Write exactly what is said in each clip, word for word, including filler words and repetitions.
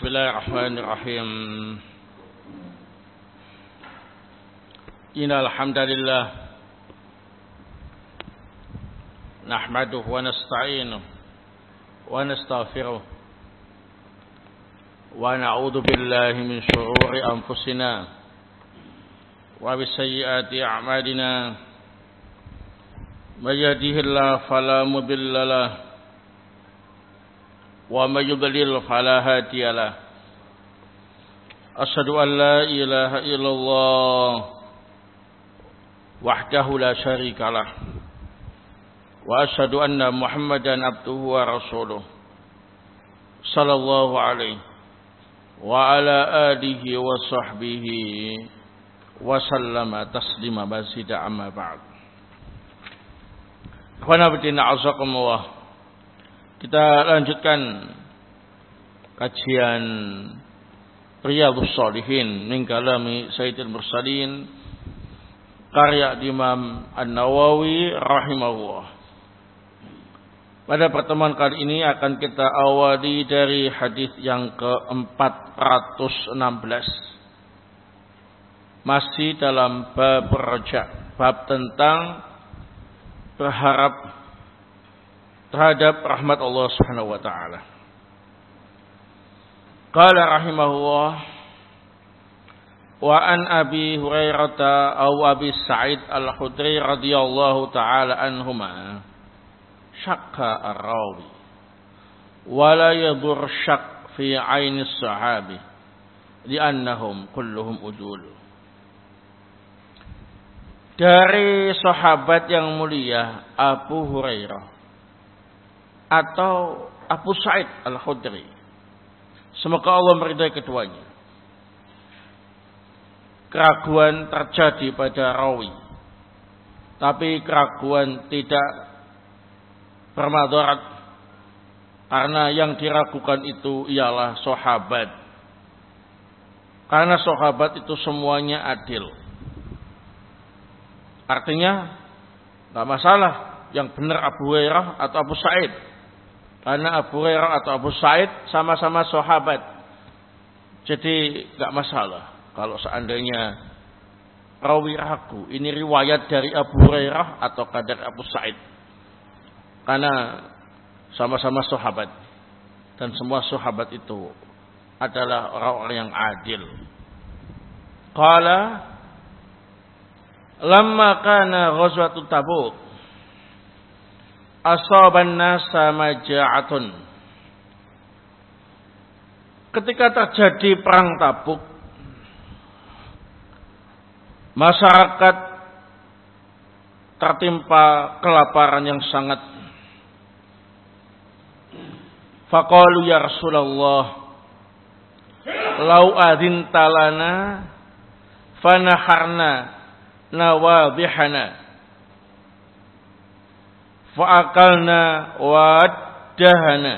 Bismillahirrahmanirrahim. Innal hamdalillah nahmaduhu wa nasta'inuhu wa nastaghfiruh wa na'udzu billahi min shururi anfusina wa min sayyiati a'malina. May yahdihillahu fala mudilla lahu wa may yudlil fala hadiya lahu. Asyhadu an la ilaha illallah wahdahu la syarika lah wa asyhadu anna Muhammadan abduhu wa rasuluh sallallahu alaihi wa ala alihi wa sahbihi wa sallama taslima mazida amma ba'd. Ikhwana fillah azakumullah. Kita lanjutkan kajian Riyadhus Shalihin min kalami Sayyidil Mursalin karya Imam An-Nawawi rahimahullah. Pada pertemuan kali ini akan kita awali dari hadis yang ke empat ratus enam belas. Masih dalam bab raja, bab tentang berharap terhadap rahmat Allah Subhanahu wa taala. Qala rahimahullah wa an Abi Hurairah aw Abi Sa'id Al-Khudri radhiyallahu taala anhuma syakka ar-rawi wa la yadur syak fi 'aini as-sahabi li'annahum kulluhum udul. Dari sahabat yang mulia Abu Hurairah atau Abu Sa'id Al-Khudri, semoga Allah meridai keduanya, keraguan terjadi pada rawi, tapi keraguan tidak bermadarat, karena yang diragukan itu ialah sahabat, karena sahabat itu semuanya adil. Artinya tidak masalah yang benar Abu Hurairah atau Abu Sa'id, karena Abu Hurairah atau Abu Sa'id sama-sama sahabat. Jadi tidak masalah kalau seandainya rawi ragu, ini riwayat dari Abu Hurairah atau dari Abu Sa'id, karena sama-sama sahabat dan semua sahabat itu adalah orang-orang yang adil. Qala lamma kana ghazwatu Tabuk asaban nasa maja'atun. Ketika terjadi perang Tabuk, masyarakat tertimpa kelaparan yang sangat. Faqalu ya Rasulullah lau adzinta lana fanaharna nawadhihana fa'akalna waddahana.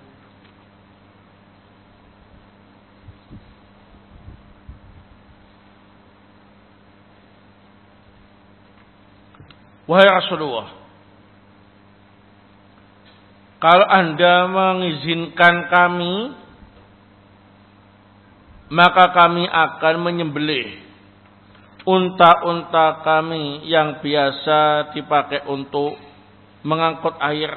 Wahai Rasulullah, kalau Anda mengizinkan kami, maka kami akan menyembelih unta-unta kami yang biasa dipakai untuk mengangkut air.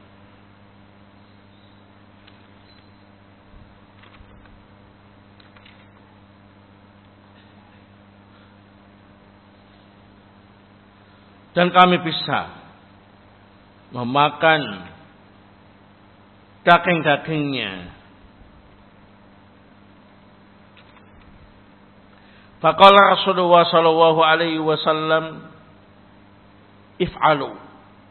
Dan kami bisa memakan daging-dagingnya. Faqala Rasulullah sallallahu alaihi wasallam if'alu.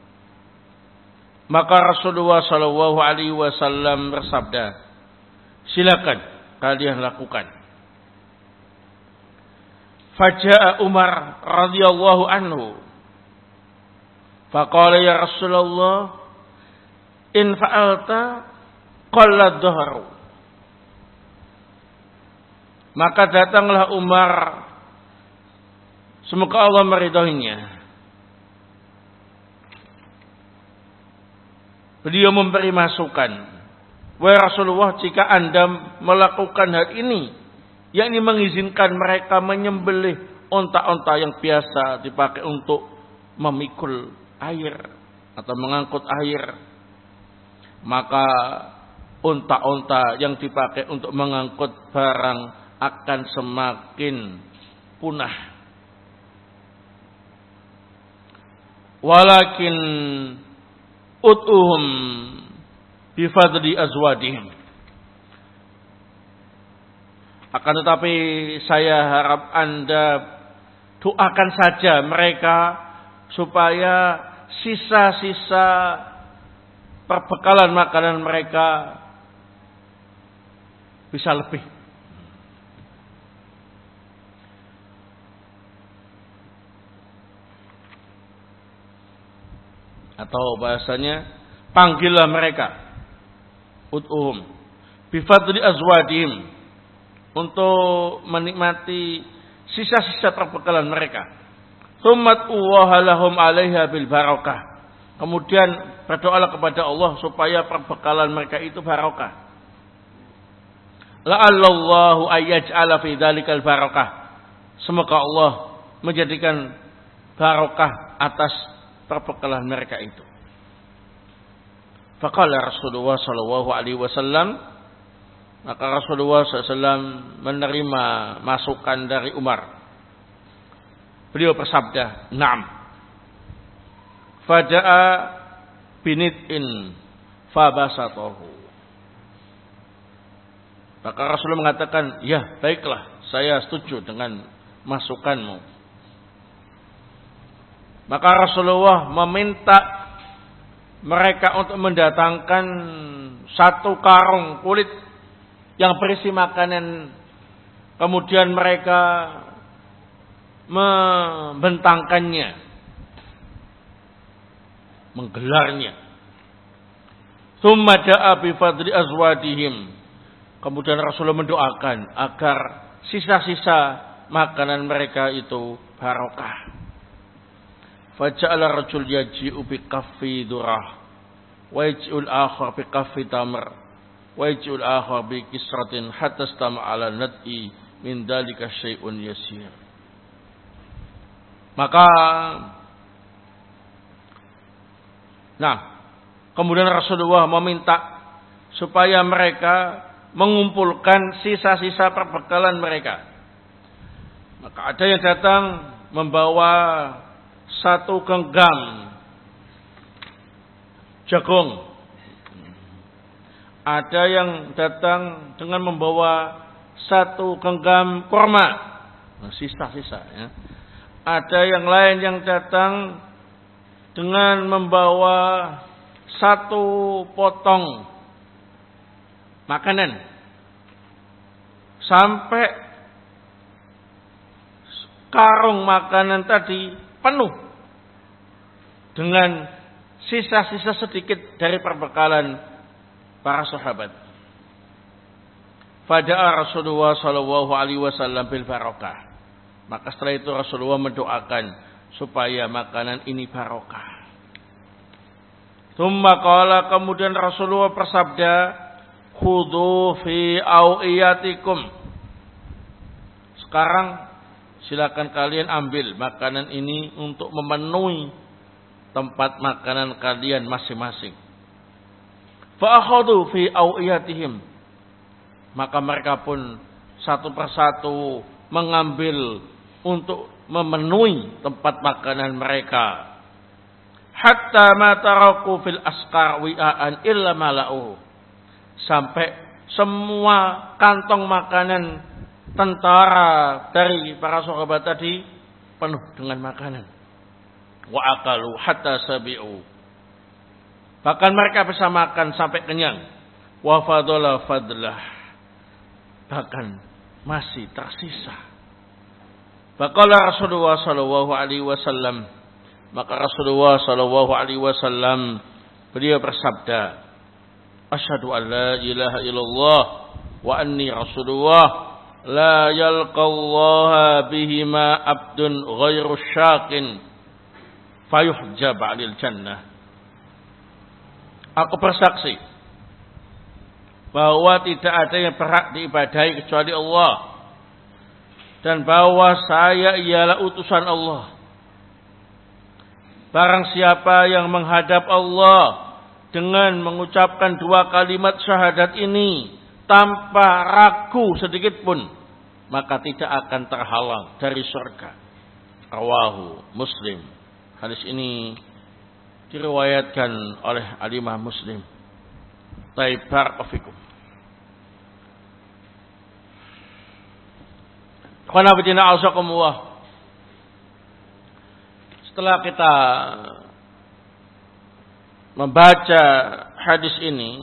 Maka Rasulullah sallallahu alaihi wasallam bersabda, silakan kalian lakukan. Faja'a Umar radhiyallahu anhu faqala ya Rasulullah in fa'alta qalla dhahru. Maka datanglah Umar, semoga Allah meridhoinya. Beliau memberi masukan, wahai Rasulullah, jika Anda melakukan hal ini, yakni mengizinkan mereka menyembelih onta-onta yang biasa dipakai untuk memikul air atau mengangkut air, maka onta-onta yang dipakai untuk mengangkut barang akan semakin punah. Walakin ut'uhum bifadli azwadihim. Akan tetapi saya harap Anda doakan saja mereka supaya sisa-sisa perbekalan makanan mereka bisa lebih. Atau bahasanya, panggillah mereka, ud'uhum bifadli azwadihim, untuk menikmati sisa-sisa perbekalan mereka. Tsummat uwahalahum alaiha bil barakah. Kemudian berdoalah kepada Allah supaya perbekalan mereka itu barokah. La'allallahu ayyaj'ala fi dzalikal barakah. Semoga Allah menjadikan barokah atas perbekalan mereka itu. Faqala Rasulullah sallallahu alaihi wasallam, maka Rasulullah sallallahu alaihi wasallam menerima masukan dari Umar. Beliau bersabda, "Na'am." Faja'a binit'in fabasatahu. Maka Rasulullah mengatakan, "Ya, baiklah, saya setuju dengan masukanmu." Maka Rasulullah meminta mereka untuk mendatangkan satu karung kulit yang berisi makanan. Kemudian mereka membentangkannya, menggelarnya. Tsumma da'a bi fadli azwadihim. Kemudian Rasulullah mendoakan agar sisa-sisa makanan mereka itu barokah. Faja'ala rajul yaji'u bi kaffi durah wa yaji'ul akhar bi kaffi tamr wa yaji'ul akhar bi kisratin hatta istama ala nad'i min dalika syai'un yasir. Maka nah, kemudian Rasulullah meminta supaya mereka mengumpulkan sisa-sisa perbekalan mereka. Maka ada yang datang membawa satu genggam jagung. Ada yang datang dengan membawa satu genggam kurma. Nah, sisa-sisa ya. Ada yang lain yang datang dengan membawa satu potong makanan. Sampai karung makanan tadi penuh dengan sisa-sisa sedikit dari perbekalan para sahabat. Fada'a Rasulullah sallallahu alaihi wasallam bil barakah. Maka setelah itu Rasulullah mendoakan supaya makanan ini barokah. Tsumma qala, kemudian Rasulullah bersabda, khudhu fi awiyatikum. Sekarang silakan kalian ambil makanan ini untuk memenuhi tempat makanan kalian masing-masing. Fa akhadhu fi awiyatihim. Maka mereka pun satu persatu mengambil untuk memenuhi tempat makanan mereka. Hatta ma taraku fil askar wi'an illa mala'u. Sampai semua kantong makanan tentara dari para sahabat tadi penuh dengan makanan. Wa akalu hatta sabi'u. Bahkan mereka bisa makan sampai kenyang. Wa fadala fadlah. Bahkan masih tersisa. Faqala Rasulullah sallallahu alaihi wasallam, maka Rasulullah sallallahu alaihi wasallam beliau bersabda, asyhadu an la ilaha illallah wa anni rasulullah la yalqallaha bihima abdun ghairu syaqin fayuhjab 'anil jannah. Aku bersaksi bahwa tidak ada yang berhak diibadahi kecuali Allah, dan bahwa saya ialah utusan Allah. Barang siapa yang menghadap Allah dengan mengucapkan dua kalimat syahadat ini tanpa ragu sedikit pun, maka tidak akan terhalang dari surga. Rawahu Muslim. Hadis ini diriwayatkan oleh Al-Imam Muslim. Taib barakallahu. Qanabtina ausakumullah. Setelah kita membaca hadis ini,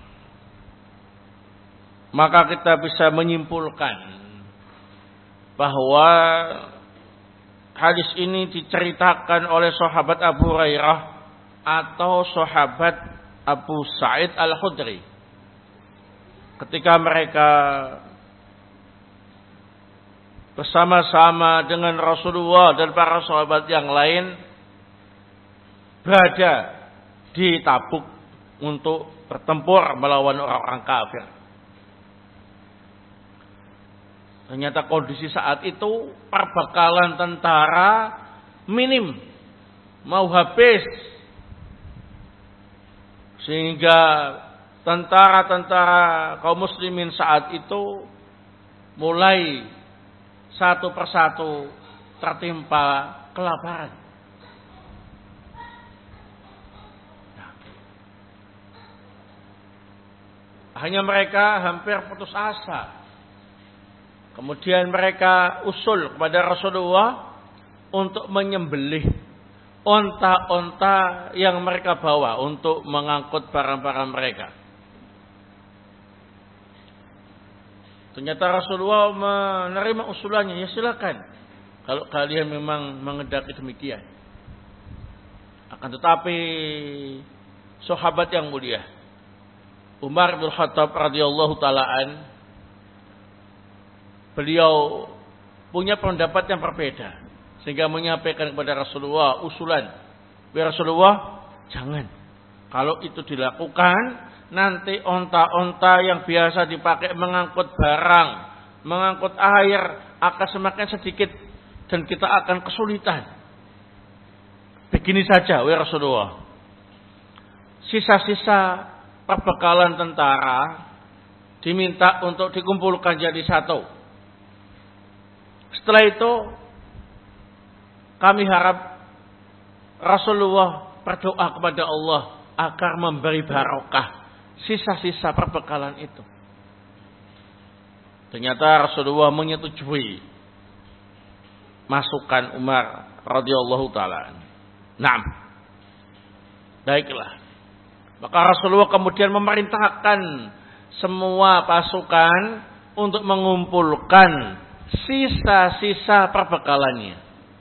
maka kita bisa menyimpulkan bahwa hadis ini diceritakan oleh sahabat Abu Hurairah atau sahabat Abu Sa'id Al-Khudri ketika mereka bersama-sama dengan Rasulullah dan para sahabat yang lain berada di Tabuk untuk bertempur melawan orang-orang kafir. Ternyata kondisi saat itu perbekalan tentara minim, mau habis, sehingga tentara-tentara kaum muslimin saat itu mulai satu persatu tertimpa kelaparan. Nah, hanya mereka hampir putus asa. Kemudian mereka usul kepada Rasulullah untuk menyembelih onta-onta yang mereka bawa untuk mengangkut barang-barang mereka. Ternyata Rasulullah menerima usulannya, ya silakan kalau kalian memang mengendaki demikian. Akan tetapi sahabat yang mulia Umar bin Khattab radhiyallahu taalaan, beliau punya pendapat yang berbeda sehingga menyampaikan kepada Rasulullah usulan, "Ya Rasulullah, jangan. Kalau itu dilakukan, nanti onta-onta yang biasa dipakai mengangkut barang, mengangkut air akan semakin sedikit dan kita akan kesulitan. Begini saja, ya Rasulullah. Sisa-sisa perbekalan tentara diminta untuk dikumpulkan jadi satu. Setelah itu kami harap Rasulullah berdoa kepada Allah agar memberi barokah sisa-sisa perbekalan itu." Ternyata Rasulullah menyetujui masukan Umar radhiyallahu taala. Naam. Baiklah. Maka Rasulullah kemudian memerintahkan semua pasukan untuk mengumpulkan sisa-sisa perbekalannya.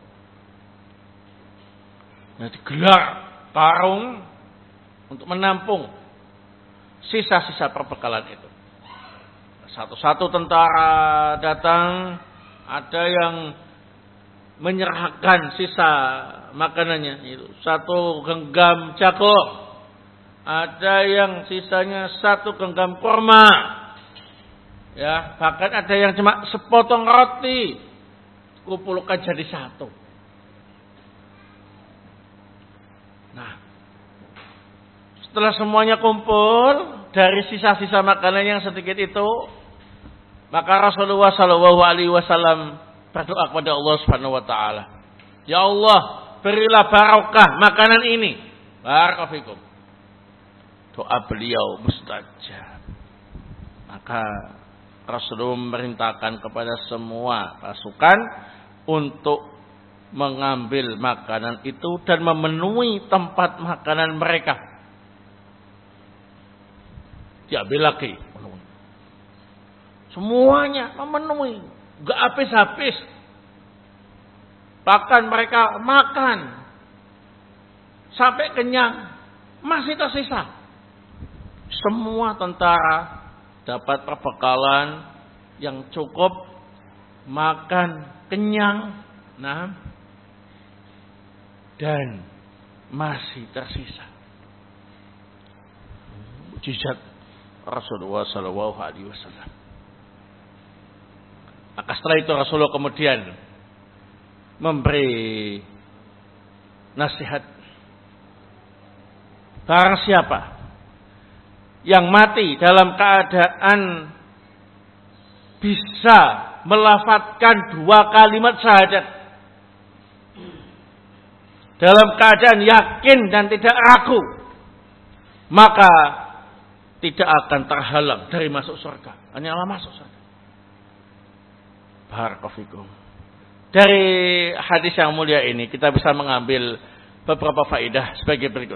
Nah, digelar karung untuk menampung sisa-sisa perbekalan itu. Satu-satu tentara datang, ada yang menyerahkan sisa makanannya itu satu genggam jagung, ada yang sisanya satu genggam kurma, ya bahkan ada yang cuma sepotong roti, kumpulkan jadi satu. Nah, setelah semuanya kumpul dari sisa-sisa makanan yang sedikit itu, maka Rasulullah Shallallahu Alaihi Wasallam berdoa kepada Allah Subhanahu Wa Taala, "Ya Allah, berilah barokah makanan ini." Barakallahu. Doa beliau mustajab. Maka Rasulullah memerintahkan kepada semua pasukan untuk mengambil makanan itu dan memenuhi tempat makanan mereka. Diambil lagi. Semuanya memenuhi, gak habis-habis. Bahkan mereka makan sampai kenyang, masih tersisa. Semua tentara dapat perbekalan yang cukup, makan kenyang, nah, dan masih tersisa. Mujizat Rasulullah sallallahu alaihi wasallam. Maka setelah itu Rasulullah kemudian memberi nasihat. Barang siapa yang mati dalam keadaan bisa melafadzkan dua kalimat syahadat, dalam keadaan yakin dan tidak ragu, maka tidak akan terhalang dari masuk surga. Hanyalah masuk surga. Barakallahu. Dari hadis yang mulia ini kita bisa mengambil beberapa faedah sebagai berikut.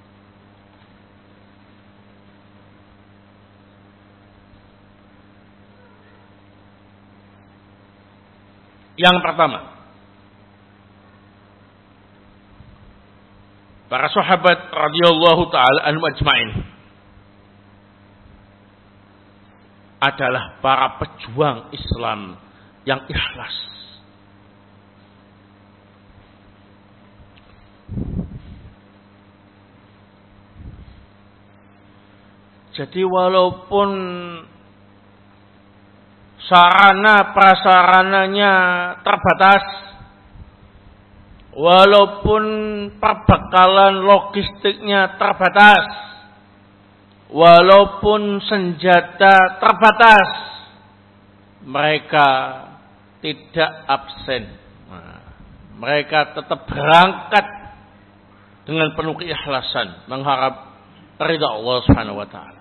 Yang pertama, para sahabat radhiyallahu taala anhum ajmain adalah para pejuang Islam yang ikhlas. Jadi walaupun sarana prasarananya terbatas, walaupun perbekalan logistiknya terbatas, walaupun senjata terbatas, mereka tidak absen. Nah, mereka tetap berangkat dengan penuh keikhlasan mengharap ridha Allah Subhanahu wa taala.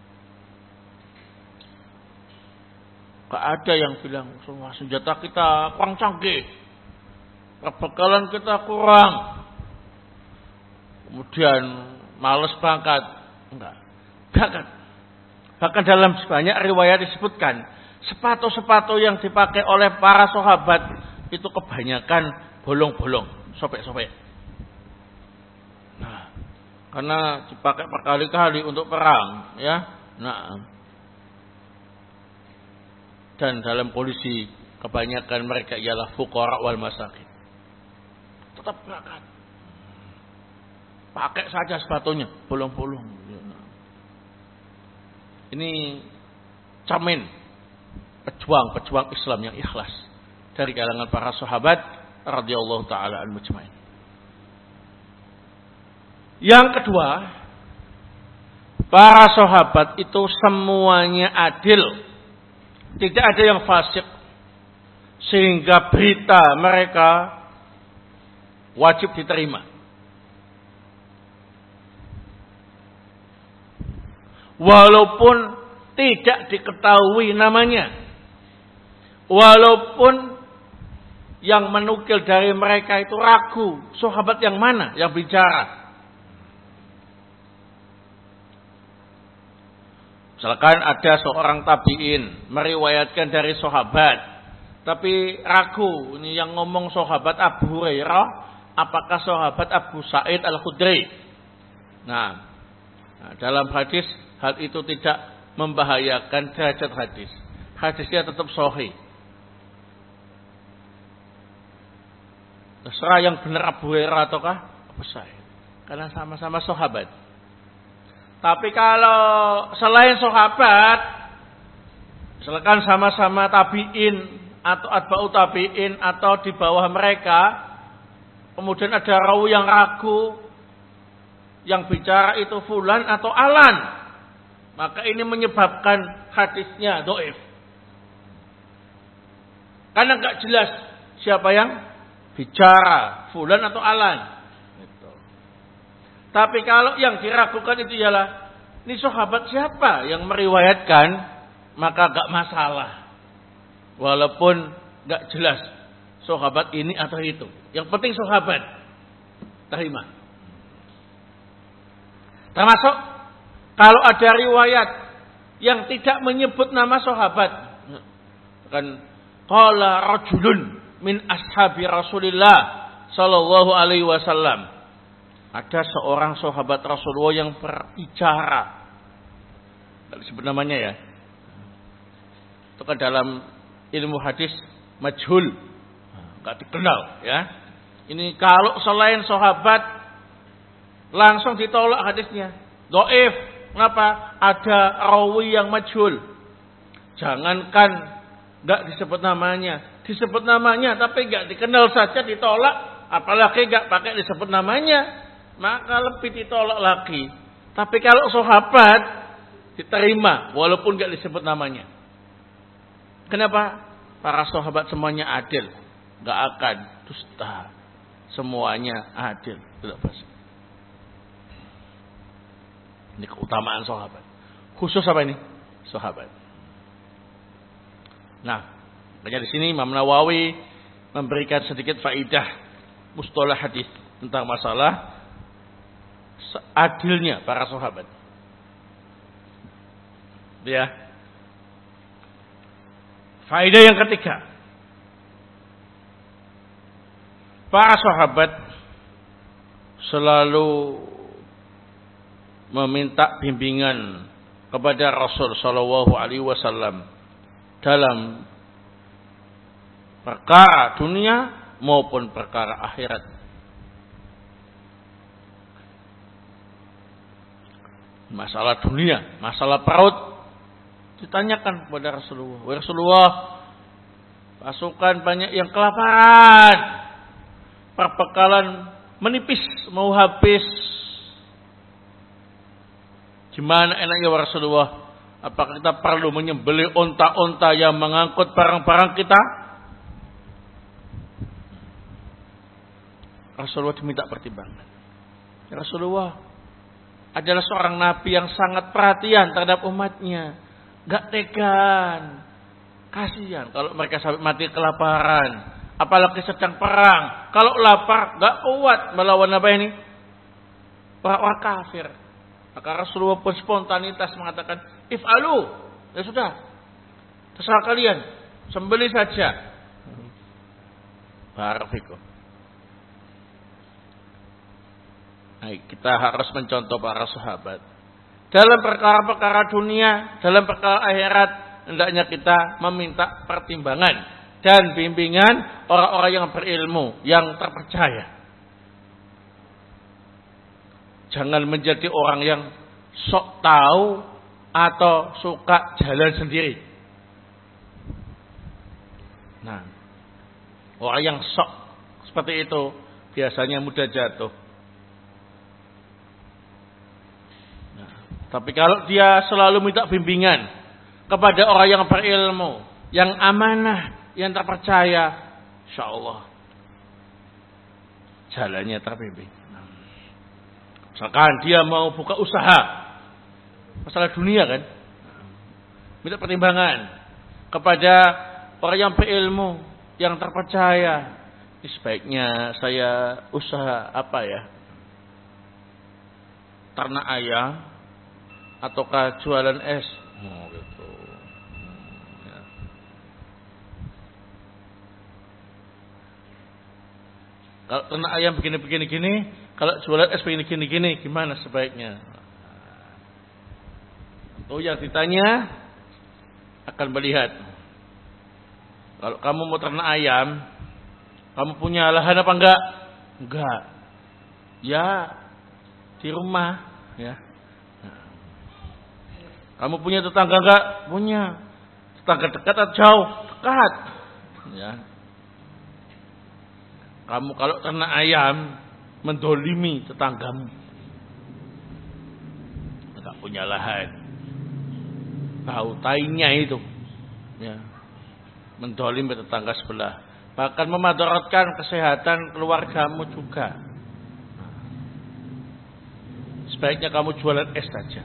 Gak ada yang bilang semua senjata kita kurang canggih, perbekalan kita kurang, kemudian malas berangkat. Enggak. Bahkan, bahkan dalam banyak riwayat disebutkan sepatu-sepatu yang dipakai oleh para sahabat itu kebanyakan bolong-bolong, sobek-sobek. Nah, karena dipakai berkali-kali untuk perang, ya. Nah, dan dalam kondisi kebanyakan mereka ialah fuqara wal masakin. Tetap berangkat. Pakai saja sepatunya, bolong-bolong. Ini cermin pejuang-pejuang Islam yang ikhlas dari kalangan para sahabat radhiyallahu taala anhum ajmain. Yang kedua, para sahabat itu semuanya adil. Tidak ada yang fasik, sehingga berita mereka wajib diterima. Walaupun tidak diketahui namanya, walaupun yang menukil dari mereka itu ragu, sahabat yang mana yang bicara. Misalkan ada seorang tabi'in meriwayatkan dari sahabat, tapi ragu ini yang ngomong sahabat Abu Hurairah, apakah sahabat Abu Sa'id Al-Khudri. Nah, nah, dalam hadis hal itu tidak membahayakan derajat hadis. Hadisnya tetap sahih. Terserah yang benar Abu Hurairah ataukah Abu Sa'id, karena sama-sama sahabat. Tapi kalau selain sahabat, misalkan sama-sama tabi'in atau atba'u tabi'in atau di bawah mereka, kemudian ada rawi yang ragu, yang bicara itu fulan atau alan, maka ini menyebabkan hadisnya dhaif. Karena enggak jelas siapa yang bicara, fulan atau alan. Tapi kalau yang diragukan itu ialah ini sahabat siapa yang meriwayatkan, maka gak masalah. Walaupun gak jelas sahabat ini atau itu. Yang penting sahabat terima. Termasuk kalau ada riwayat yang tidak menyebut nama sahabat. Kan qala rajulun min ashabi Rasulillah sallallahu alaihi wasallam. Ada seorang sahabat Rasulullah yang berbicara. Tidak disebut namanya ya. Itu kan dalam ilmu hadis majhul. Tidak dikenal ya. Ini kalau selain sahabat langsung ditolak hadisnya. Dhaif. Kenapa? Ada rawi yang majhul. Jangankan enggak disebut namanya, disebut namanya tapi enggak dikenal saja ditolak, apalagi enggak pakai disebut namanya, maka lebih ditolak lagi. Tapi kalau sahabat diterima walaupun enggak disebut namanya. Kenapa? Para sahabat semuanya adil, enggak akan dusta. Semuanya adil, tidak pasti. Ini keutamaan sahabat. Khusus apa ini? Sahabat. Nah, makanya di sini Imam Nawawi memberikan sedikit faidah mustalah hadis tentang masalah adilnya para sahabat. Ya. Faidah yang ketiga. Para sahabat selalu meminta bimbingan kepada Rasul sallallahu alaihi wasallam dalam perkara dunia maupun perkara akhirat. Masalah dunia, masalah perut ditanyakan kepada Rasulullah. Wahai Rasulullah, pasukan banyak yang kelaparan, perbekalan menipis, mau habis. Gimana enaknya Rasulullah? Apakah kita perlu menyembelih onta-onta yang mengangkut barang-barang kita? Rasulullah diminta pertimbangan. Ya Rasulullah adalah seorang nabi yang sangat perhatian terhadap umatnya. Gak tegan. Kasihan kalau mereka sampai mati kelaparan. Apalagi sedang perang. Kalau lapar gak kuat melawan apa ini? Orang kafir. Maka Rasulullah pun spontanitas mengatakan, if'alu, ya sudah, terserah kalian, sembelih saja. Barakallahu. Nah, kita harus mencontoh para sahabat. Dalam perkara-perkara dunia, dalam perkara akhirat, hendaknya kita meminta pertimbangan dan bimbingan orang-orang yang berilmu, yang terpercaya. Jangan menjadi orang yang sok tahu atau suka jalan sendiri. Nah, orang yang sok seperti itu biasanya mudah jatuh. Nah, tapi kalau dia selalu minta bimbingan kepada orang yang berilmu, yang amanah, yang terpercaya, insya Allah jalannya terbimbing. Misalkan dia mau buka usaha, masalah dunia kan, minta pertimbangan kepada orang yang berilmu, yang terpercaya. Ini sebaiknya saya usaha apa ya? Ternak ayam ataukah jualan es? Oh, gitu. Ya. Kalau ternak ayam begini-begini gini, kalau jualan es begini-gini, gimana sebaiknya? Oh, yang ditanya akan melihat. Kalau kamu mau ternak ayam, kamu punya lahan apa enggak? Enggak. Ya, di rumah. Ya. Kamu punya tetangga enggak? Punya. Tetangga dekat atau jauh? Dekat. Ya. Kamu kalau ternak ayam, mendolimi tetanggamu. Enggak punya lahan. Tahu tainya itu. Ya. Mendolimi tetangga sebelah. Bahkan memadaratkan kesehatan keluargamu juga. Sebaiknya kamu jualan es saja.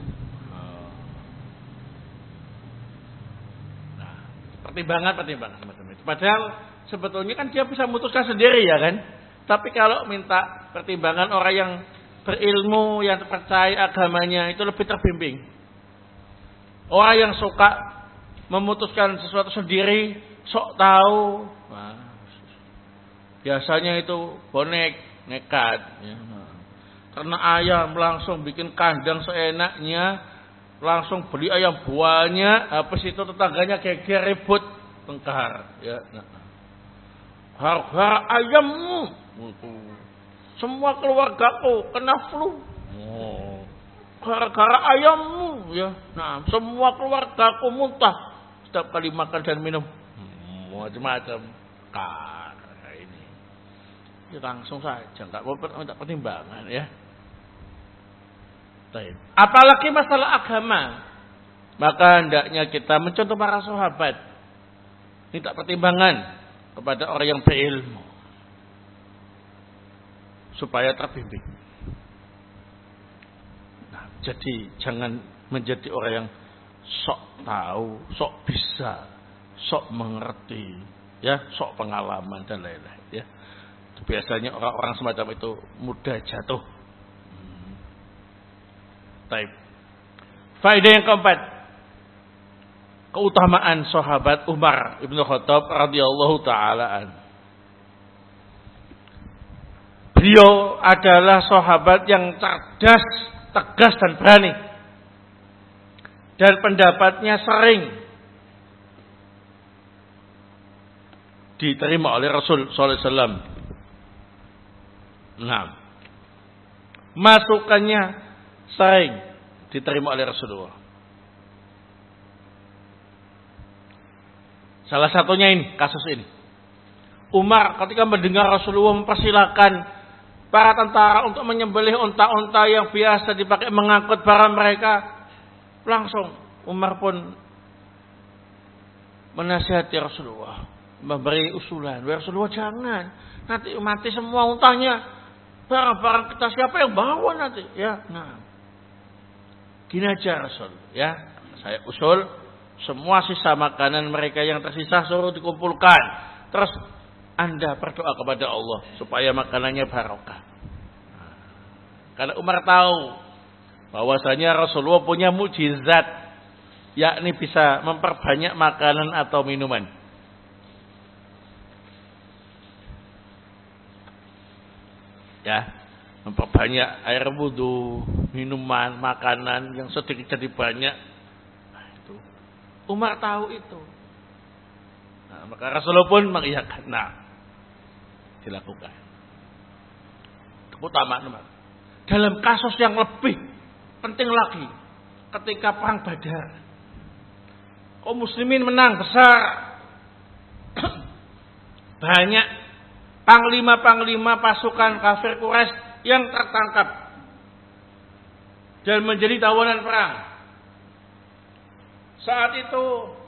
Nah, pertimbangan-pertimbangan macam itu. Padahal sebetulnya kan dia bisa memutuskan sendiri ya kan. Tapi kalau minta pertimbangan orang yang berilmu, yang terpercaya agamanya, itu lebih terbimbing. Orang yang suka memutuskan sesuatu sendiri, sok tahu, nah, biasanya itu bonek, nekat. Ya. Karena ayam langsung bikin kandang seenaknya, langsung beli ayam buahnya, habis itu tetangganya geger ribut, tengkar. Ya. Nah. Harga ayammu. Semua keluargaku kena flu. Oh. gara-gara ayammu ya. Nah, semua keluarga aku muntah setiap kali makan dan minum. Hmm, macam-macam. Karena ini. Ya langsung saja, enggak perlu minta pertimbangan ya. Apalagi masalah agama. Maka hendaknya kita mencontoh para sahabat. Minta pertimbangan kepada orang yang berilmu. Supaya terbimbing. Nah, jadi jangan menjadi orang yang sok tahu, sok bisa, sok mengerti, ya, sok pengalaman dan lain-lain. Ya. Biasanya orang-orang semacam itu mudah jatuh. Hmm. Taib. Faedah yang keempat, keutamaan sahabat Umar ibnu Khattab radhiyallahu taala an. Beliau adalah sahabat yang cerdas, tegas dan berani. Dan pendapatnya sering diterima oleh Rasul sallallahu alaihi wasallam. Nah, masukannya sering diterima oleh Rasulullah. Salah satunya ini, kasus ini. Umar ketika mendengar Rasulullah mempersilahkan para tentara untuk menyembelih unta-unta yang biasa dipakai mengangkut barang mereka, langsung Umar pun menasihati Rasulullah, memberi usulan. Rasulullah, jangan, nanti mati semua untanya, barang-barang kita siapa yang bawa nanti? Ya, nah, gini aja Rasul, ya, saya usul semua sisa makanan mereka yang tersisa suruh dikumpulkan, terus Anda berdoa kepada Allah supaya makanannya barokah. Nah, karena Umar tahu bahwasanya Rasulullah punya mukjizat, yakni bisa memperbanyak makanan atau minuman. Ya, memperbanyak air wudu, minuman, makanan yang sedikit jadi banyak. Nah, itu Umar tahu itu. Nah, maka Rasulullah pun mengiyakan. Nah, dilakukan. Keutamaan Umar. Dalam kasus yang lebih penting lagi, ketika perang Badar, kaum muslimin menang besar. Banyak panglima-panglima pasukan kafir Quraisy yang tertangkap dan menjadi tawanan perang. Saat itu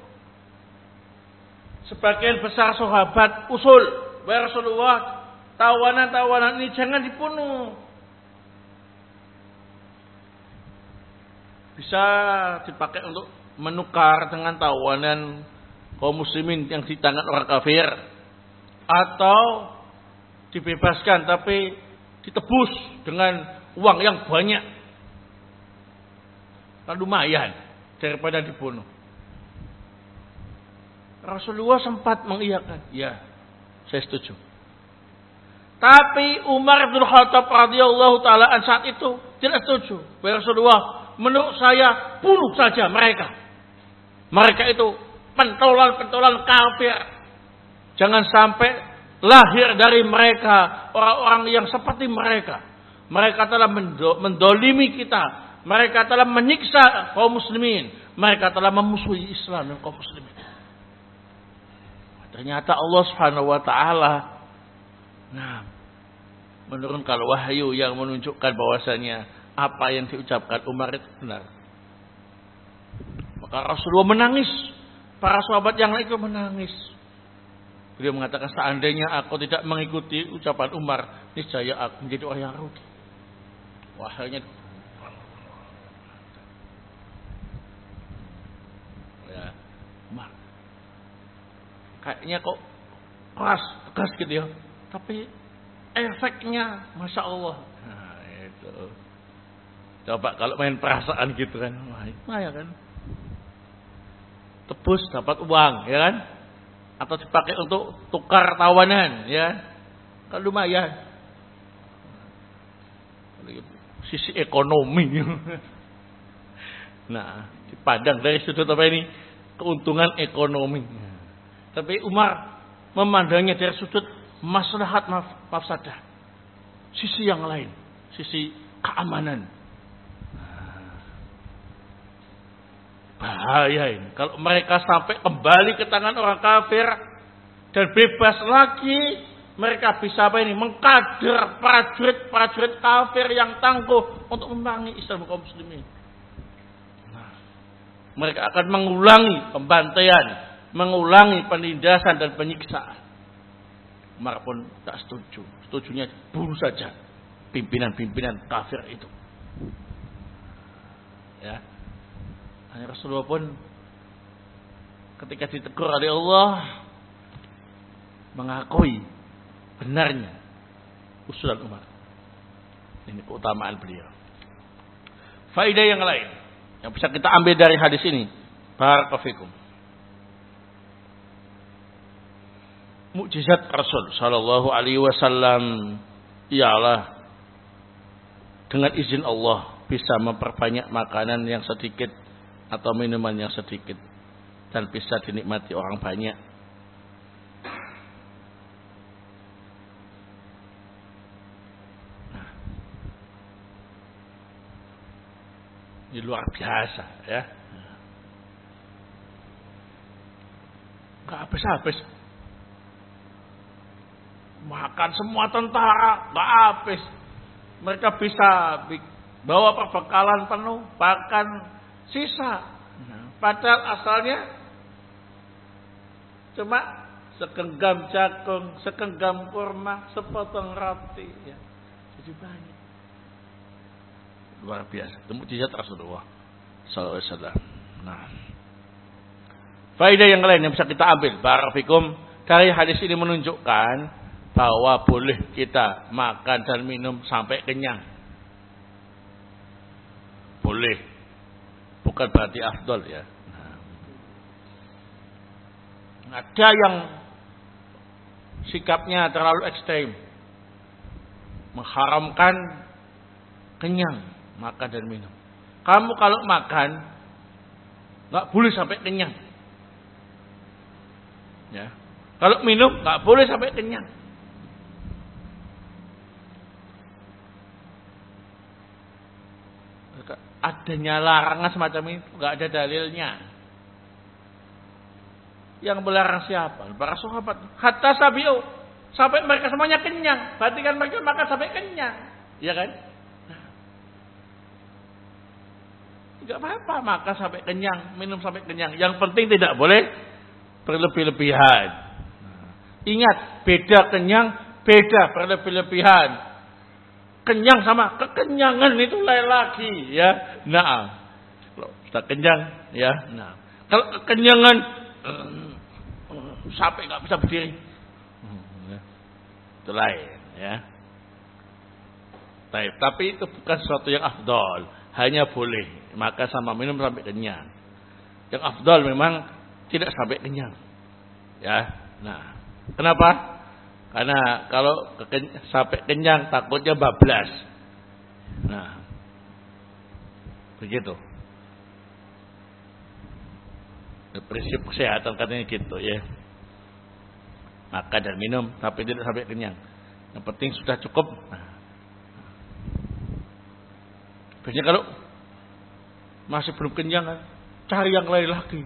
sebagian besar sahabat usul, wahai Rasulullah, tawanan-tawanan ini jangan dibunuh. Bisa dipakai untuk menukar dengan tawanan kaum muslimin yang di tangan orang kafir, atau dibebaskan tapi ditebus dengan uang yang banyak, kan lumayan daripada dibunuh. Rasulullah sempat mengiyakan, ya, saya setuju. Tapi Umar bin Khattab radhiyallahu taala an saat itu tidak setuju. Rasulullah, menurut saya bunuh saja mereka. Mereka itu pentolan-pentolan kafir. Jangan sampai lahir dari mereka orang-orang yang seperti mereka. Mereka telah mendolimi kita. Mereka telah menyiksa kaum muslimin. Mereka telah memusuhi Islam dan kaum muslimin. Ternyata Allah Subhanahu wa taala nah, menurunkan wahyu yang menunjukkan bahwasanya apa yang diucapkan Umar itu benar. Maka Rasulullah menangis. Para sahabat yang lain itu menangis. Beliau mengatakan, seandainya aku tidak mengikuti ucapan Umar, niscaya aku menjadi orang yang rugi. Wahyunya ya, Umar. Kayaknya kok keras, tegas gitu ya. Tapi efeknya Masya Allah. Nah, itu. Coba kalau main perasaan gitu kan. Wah, itu kan. Tebus dapat uang, ya kan? Atau dipakai untuk tukar tawanan, ya. Kan lumayan. Sisi ekonomi. Nah, dipandang dari sudut apa ini? Keuntungan ekonomi. Tapi Umar memandangnya dari sudut maslahat mafsadah. Sisi yang lain, sisi keamanan. Nah, bahaya ini. Kalau mereka sampai kembali ke tangan orang kafir dan bebas lagi, mereka bisa apa ini? Mengkader prajurit-prajurit kafir yang tangguh untuk memerangi Islam kaum muslimin. Nah, mereka akan mengulangi pembantaian, mengulangi penindasan dan penyiksaan. Umar pun tak setuju. Setujunya bunuh saja pimpinan-pimpinan kafir itu. Ya. Hanya Rasulullah pun ketika ditegur oleh Allah mengakui benarnya usulan Umar. Ini keutamaan beliau. Faedah yang lain yang bisa kita ambil dari hadis ini, barakallahu fikum. Mukjizat Rasul sallallahu alaihi wasallam ialah dengan izin Allah bisa memperbanyak makanan yang sedikit atau minuman yang sedikit dan bisa dinikmati orang banyak. Nah, ini luar biasa ya. Gak habis-habis. Makan semua tentara, gak habis. Mereka bisa bawa perbekalan penuh, bahkan sisa. Nah, padahal asalnya cuma segenggam jagung, segenggam kurma, sepotong roti. Ya. Jadi banyak. Luar biasa. Itu mukjizat Rasulullah sallallahu alaihi wasallam. Nah, faedah yang lain yang bisa kita ambil, barakallahu dari hadis ini menunjukkan bahwa boleh kita makan dan minum sampai kenyang. Boleh. Bukan berarti afdol ya. Nah. Ada yang sikapnya terlalu ekstrem. Mengharamkan kenyang makan dan minum. Kamu kalau makan nggak boleh sampai kenyang. Ya. Kalau minum nggak boleh sampai kenyang. Adanya larangan semacam itu nggak ada dalilnya. Yang melarang siapa? Para sahabat. Hatta sabiu, sampai mereka semuanya kenyang. Berarti kan mereka makan sampai kenyang, ya kan? Tidak apa-apa makan sampai kenyang, minum sampai kenyang. Yang penting tidak boleh berlebih-lebihan. Ingat, beda kenyang, beda berlebih-lebihan. Kenyang sama kekenyangan itu lain lagi ya. Nah, kalau sudah kenyang ya. Nah, kalau kekenyangan uh, uh, sampai nggak bisa berdiri, uh, ya. Itu lain ya. Tapi, tapi itu bukan sesuatu yang afdol. Hanya boleh makan sama minum sampai kenyang. Yang afdol memang tidak sampai kenyang. Ya. Nah, kenapa? Karena kalau keken- sampai kenyang takutnya bablas. Nah, begitu. Prinsip kesehatan katanya gitu ya. Makan dan minum tapi tidak sampai kenyang. Yang penting sudah cukup. Nah. Biasanya kalau masih belum kenyang, cari yang lain lagi.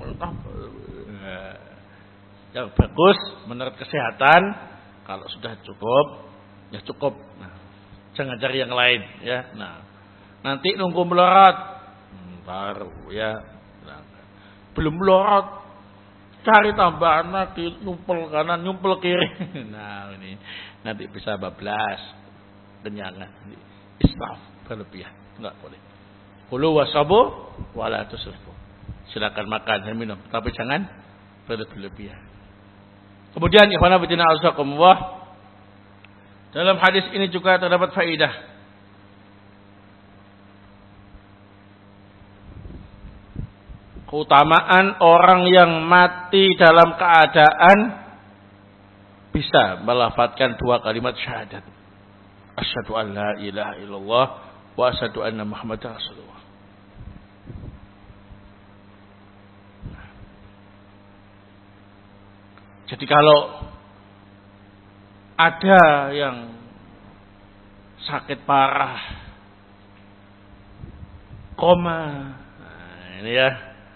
Yang bagus menurut kesehatan. Kalau sudah cukup, ya cukup. Nah, jangan cari yang lain, ya. Nah, nanti nunggu melorot, hmm, baru ya. Nah, belum melorot, cari tambahan lagi, nyumpel kanan, nyumpel kiri. Nah, ini nanti bisa bablas, kenyangan, israf, berlebihan, enggak boleh. Kulu wasabu, wala tusrifu. Silakan makan dan minum, tapi jangan berlebihan. Kemudian ikhwan fillah azakumullah, dalam hadis ini juga terdapat faedah keutamaan orang yang mati dalam keadaan bisa melafadzkan dua kalimat syahadat. Asyhadu an la ilaha illallah wa asyhadu anna Muhammadar Rasulullah. Jadi kalau ada yang sakit parah, koma, nah ini ya,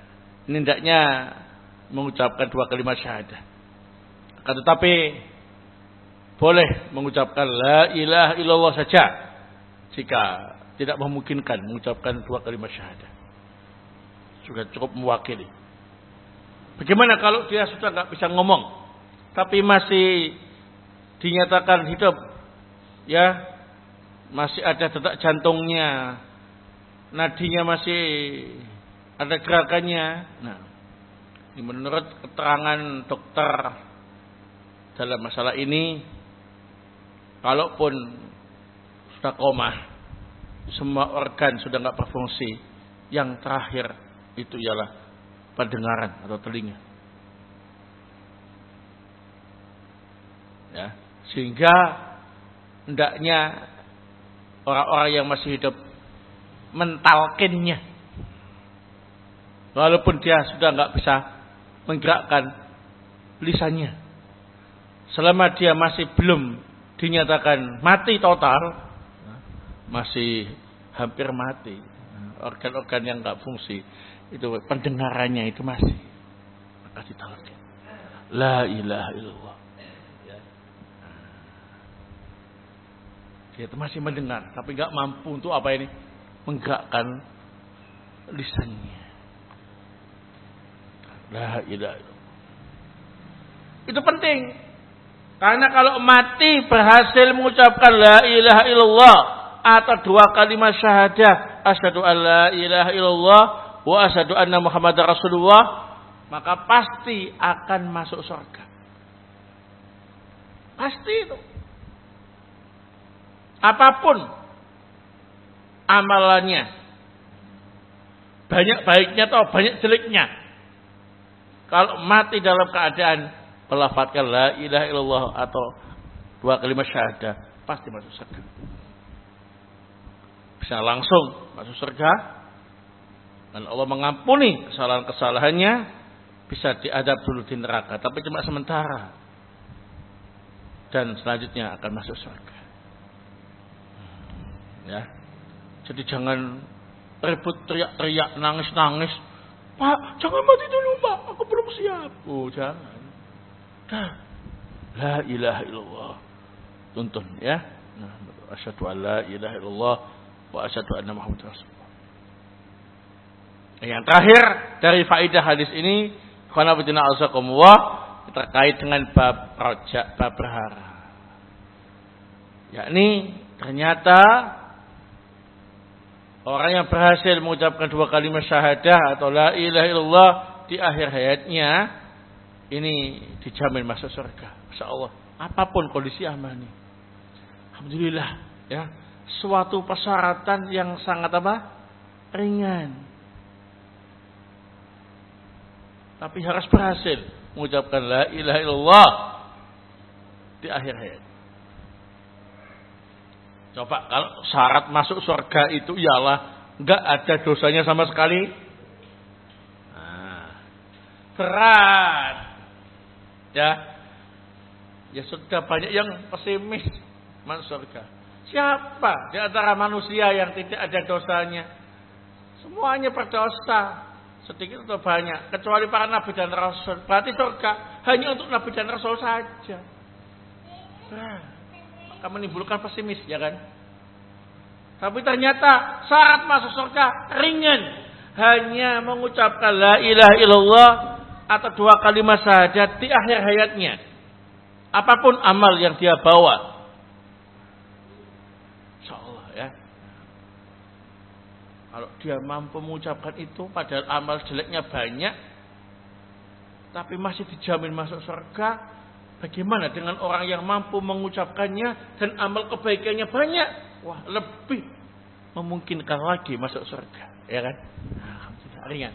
ini hendaknya mengucapkan dua kalimat syahadah. Akan tetapi boleh mengucapkan la ilaha illallah saja jika tidak memungkinkan mengucapkan dua kalimat syahadah. Sudah cukup mewakili. Bagaimana kalau dia sudah nggak bisa ngomong, tapi masih dinyatakan hidup, ya, masih ada detak jantungnya, nadinya masih ada gerakannya. Nah, ini menurut keterangan dokter dalam masalah ini, kalaupun sudah koma, semua organ sudah nggak berfungsi, yang terakhir itu ialah pendengaran atau telinga. Ya, sehingga hendaknya orang-orang yang masih hidup mentalkinnya, walaupun dia sudah nggak bisa menggerakkan lisannya, selama dia masih belum dinyatakan mati total, masih hampir mati, organ-organ yang nggak fungsi itu pendengarannya itu masih, maka ditalkin la ilaha illallah. Dia itu masih mendengar, tapi nggak mampu untuk apa ini, menggerakkan lisannya. La ilaha illallah. Itu penting. Karena kalau mati berhasil mengucapkan la ilaha illallah atau dua kalimat syahadah, asyhadu an la ilaha illallah wa asyhadu anna muhammadar rasulullah, maka pasti akan masuk surga. Pasti itu. Apapun amalannya, banyak baiknya atau banyak jeleknya, kalau mati dalam keadaan melafadzkan la ilaha illallah atau dua kalimat syahadah, pasti masuk surga. Bisa langsung masuk surga, dan Allah mengampuni kesalahan-kesalahannya, bisa diadab dulu di neraka, tapi cuma sementara, dan selanjutnya akan masuk surga. Ya, jadi jangan ribut, teriak-teriak, nangis-nangis. Pak, jangan mati dulu Pak, aku belum siap. Oh, jangan. Dah. La ilaha illallah. Tuntun ya. Nah, asyhadu an la ilaha illallah wa asyhadu anna muhammadar rasulullah. Yang terakhir dari faedah hadis ini, khana bidina alsaqumullah, terkait dengan bab rojak, bab berharap. Yakni ternyata orang yang berhasil mengucapkan dua kalimat syahadah atau la ilaha illallah di akhir hayatnya, ini dijamin masuk surga. Masya Allah. Apapun kondisi amalnya. Alhamdulillah. Ya, suatu persyaratan yang sangat apa? Ringan. Tapi harus berhasil mengucapkan la ilaha illallah di akhir hayat. Coba kalau syarat masuk surga itu ialah enggak ada dosanya sama sekali. Nah, berat. Ya. Ya sudah banyak yang pesimis masuk surga. Siapa di antara manusia yang tidak ada dosanya? Semuanya berdosa, sedikit atau banyak, kecuali para nabi dan rasul. Berarti surga hanya untuk nabi dan rasul saja. Nah, akan menimbulkan pesimis, ya kan? Tapi ternyata syarat masuk surga ringan, hanya mengucapkan la ilaha illallah atau dua kalimat syahadat di akhir hayatnya. Apapun amal yang dia bawa, insyaallah ya. Kalau dia mampu mengucapkan itu, padahal amal jeleknya banyak, tapi masih dijamin masuk surga. Bagaimana dengan orang yang mampu mengucapkannya dan amal kebaikannya banyak? Wah, lebih memungkinkan lagi masuk surga, ya kan? Alhamdulillah, ringan.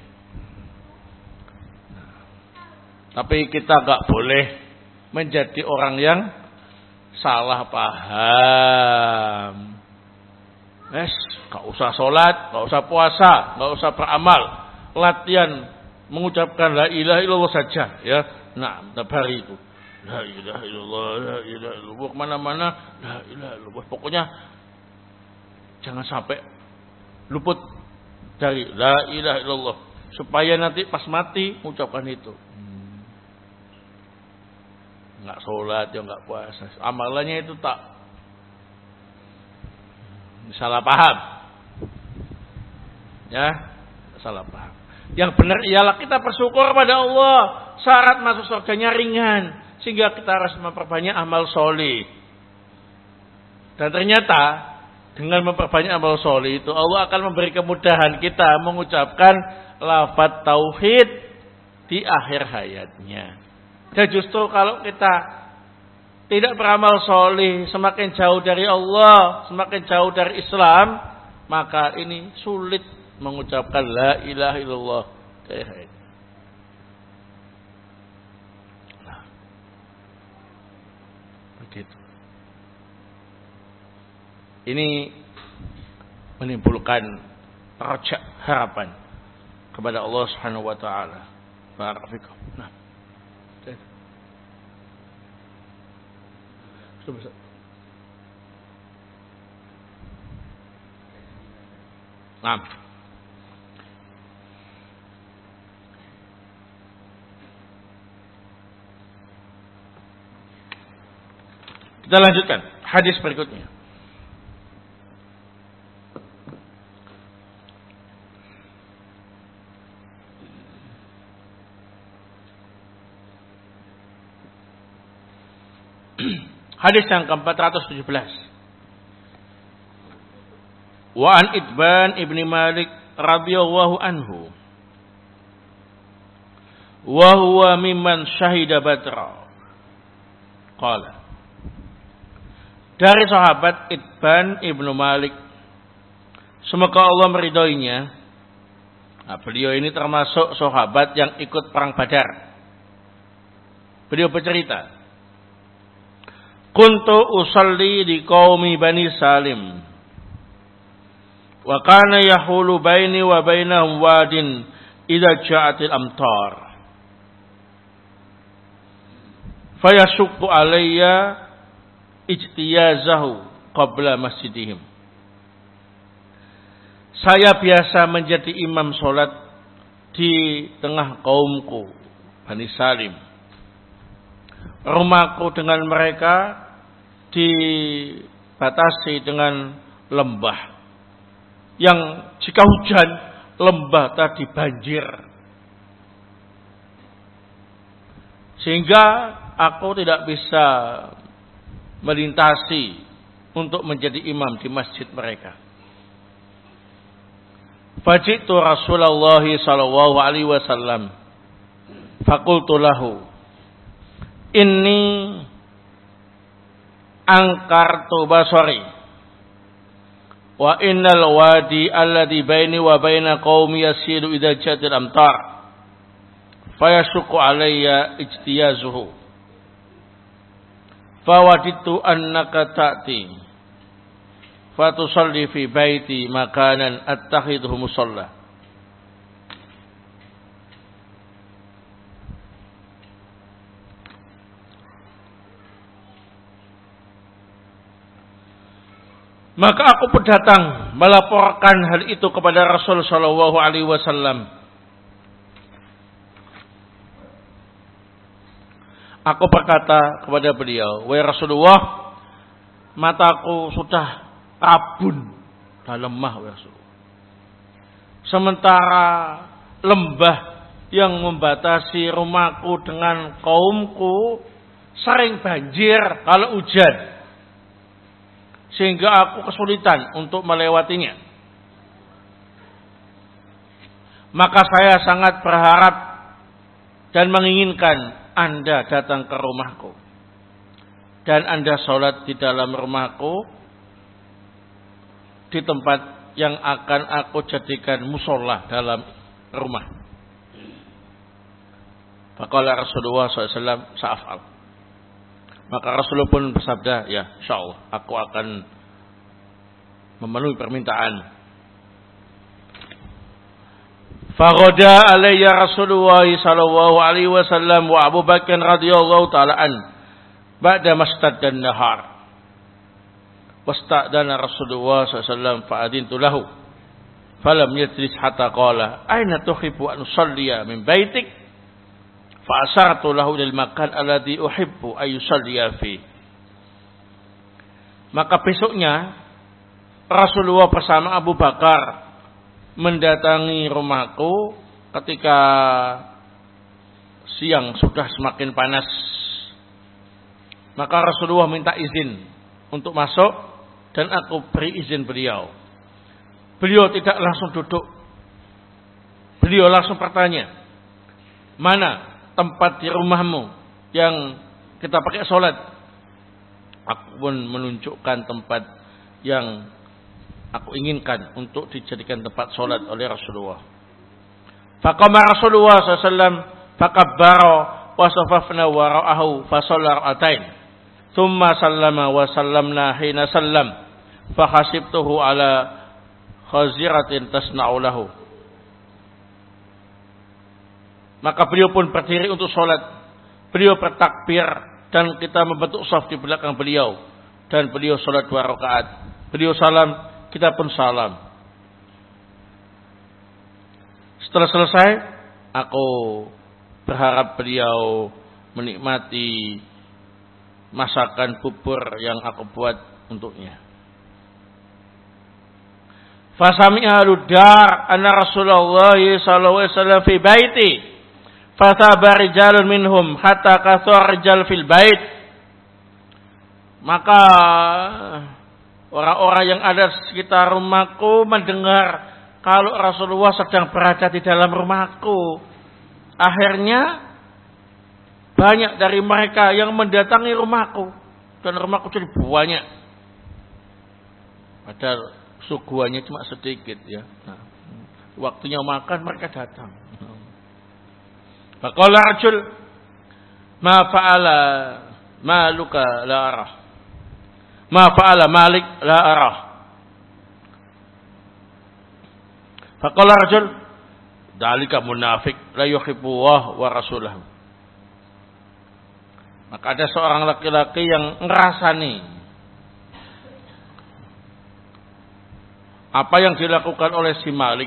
Nah, tapi kita nggak boleh menjadi orang yang salah paham. Yes, nggak usah sholat, nggak usah puasa, nggak usah beramal, latihan mengucapkan la ilaha illallah saja, ya. Nah, tiap hari itu. La ilaha illallah, la ilaha illallah, kemana-mana, la ilaha illallah. Pokoknya jangan sampai luput dari la ilaha illallah. supaya nanti pas mati ucapkan itu. Enggak sholat, ya enggak puasa. Amalannya itu tak salah paham. Ya, salah paham. Yang benar ialah kita bersyukur pada Allah. Syarat masuk surganya ringan, sehingga kita harus memperbanyak amal soleh. Dan ternyata dengan memperbanyak amal soleh itu Allah akan memberi kemudahan kita mengucapkan lafaz tauhid di akhir hayatnya. Dan justru kalau kita tidak beramal soleh, semakin jauh dari Allah, semakin jauh dari Islam, maka ini sulit mengucapkan la ilaha illallah. Nah, begitu. Ini menimbulkan rojak harapan kepada Allah Subhanahu wa taala. Barakallahu. Nah. Sudah. Nah. Kita lanjutkan hadis berikutnya. Hadis yang keempat ratus tujuh belas. Wa an Itban ibni Malik radhiyallahu anhu. Wa huwa mimman syahida Badra. Qala. Dari sahabat Itban ibnu Malik, semoga Allah meridhoinya. Nah, beliau ini termasuk sahabat yang ikut perang Badar. Beliau bercerita, kuntu usalli di qaumi Bani Salim. Wa kana yahulu baini wa bainahum wadin idza ja'atil amtar. Fayashukku alayya ijtiyazahu qabla masjidihim. Saya biasa menjadi imam salat di tengah kaumku Bani Salim. Rumahku dengan mereka dibatasi dengan lembah yang jika hujan lembah tadi banjir, sehingga aku tidak bisa melintasi untuk menjadi imam di masjid mereka. Fajitu Rasulullah sallallahu alaihi wasallam faqultu lahu inni angkartu basari wa innal wadi alladhi baini wa baina qaumi yasilu idza ja'at al-amtar fayashqu alayya ijtiyazuhu fawaditu annaka ta'ti fatusalli fi baiti makanan attakhidhu musalla. Maka aku pun datang melaporkan hal itu kepada Rasul sallallahu alaihi wasallam. Aku berkata kepada beliau, "Wahai Rasulullah, mataku sudah rabun dan lemah, wahai Rasulullah. Sementara lembah yang membatasi rumahku dengan kaumku sering banjir kalau hujan, sehingga aku kesulitan untuk melewatinya. Maka saya sangat berharap dan menginginkan Anda datang ke rumahku dan Anda sholat di dalam rumahku di tempat yang akan aku jadikan musola dalam rumah." Faqala Rasulullah sallallahu alaihi wasallam, "Sa'af'al." Maka Rasulullah pun bersabda, "Ya, insyaallah aku akan memenuhi permintaan." Faghada alayya Rasulullah sallallahu alaihi wasallam wa Abu Bakar radhiyallahu taala an ba'da mastaddan nahar. Wasta'dana Rasulullah sallallahu alaihi wasallam fa'adintu lahu. falam yajlis hatta qala aina tuhibbu an usalliya min baitik fa asartu lahu lil makan alladhi uhibbu ay yusalliya fi. Maka besoknya Rasulullah bersama Abu Bakar mendatangi rumahku ketika siang sudah semakin panas. Maka Rasulullah minta izin untuk masuk dan aku beri izin beliau. Beliau tidak langsung duduk. Beliau langsung bertanya, mana tempat di rumahmu yang kita pakai sholat? Aku pun menunjukkan tempat yang aku inginkan untuk dijadikan tempat sholat oleh Rasulullah. Faqama Rasulullah sallallahu alaihi wasallam fakabbara wa safafna wara'ahu fa shalla rak'atain. Thumma sallama wa sallamna hina sallam fa hasibtuhu ala khaziratin tasna'u lahu. Maka beliau pun berdiri untuk sholat. Beliau bertakbir dan kita membentuk shaf di belakang beliau dan beliau sholat dua rakaat. Beliau salam, kita pun salam. Setelah selesai, aku berharap beliau menikmati masakan bubur yang aku buat untuknya. Fasami'a al-dar anna Rasulullah sallallahu alaihi wasallam fi baiti. Fataba rijalun minhum hatta kathura rijal fil bait. Maka orang-orang yang ada di sekitar rumahku mendengar kalau Rasulullah sedang berada di dalam rumahku. Akhirnya banyak dari mereka yang mendatangi rumahku. Dan rumahku jadi banyak. Padahal suguhannya cuma sedikit ya. Nah, waktunya makan mereka datang. Faqala rajul ma fa'ala maluka la arah. Ma fa'ala malik la arah. Faqala rajul dalika munafik la yuhibbu wa rasulahu. Maka ada seorang laki-laki yang ngerasani apa yang dilakukan oleh si Malik.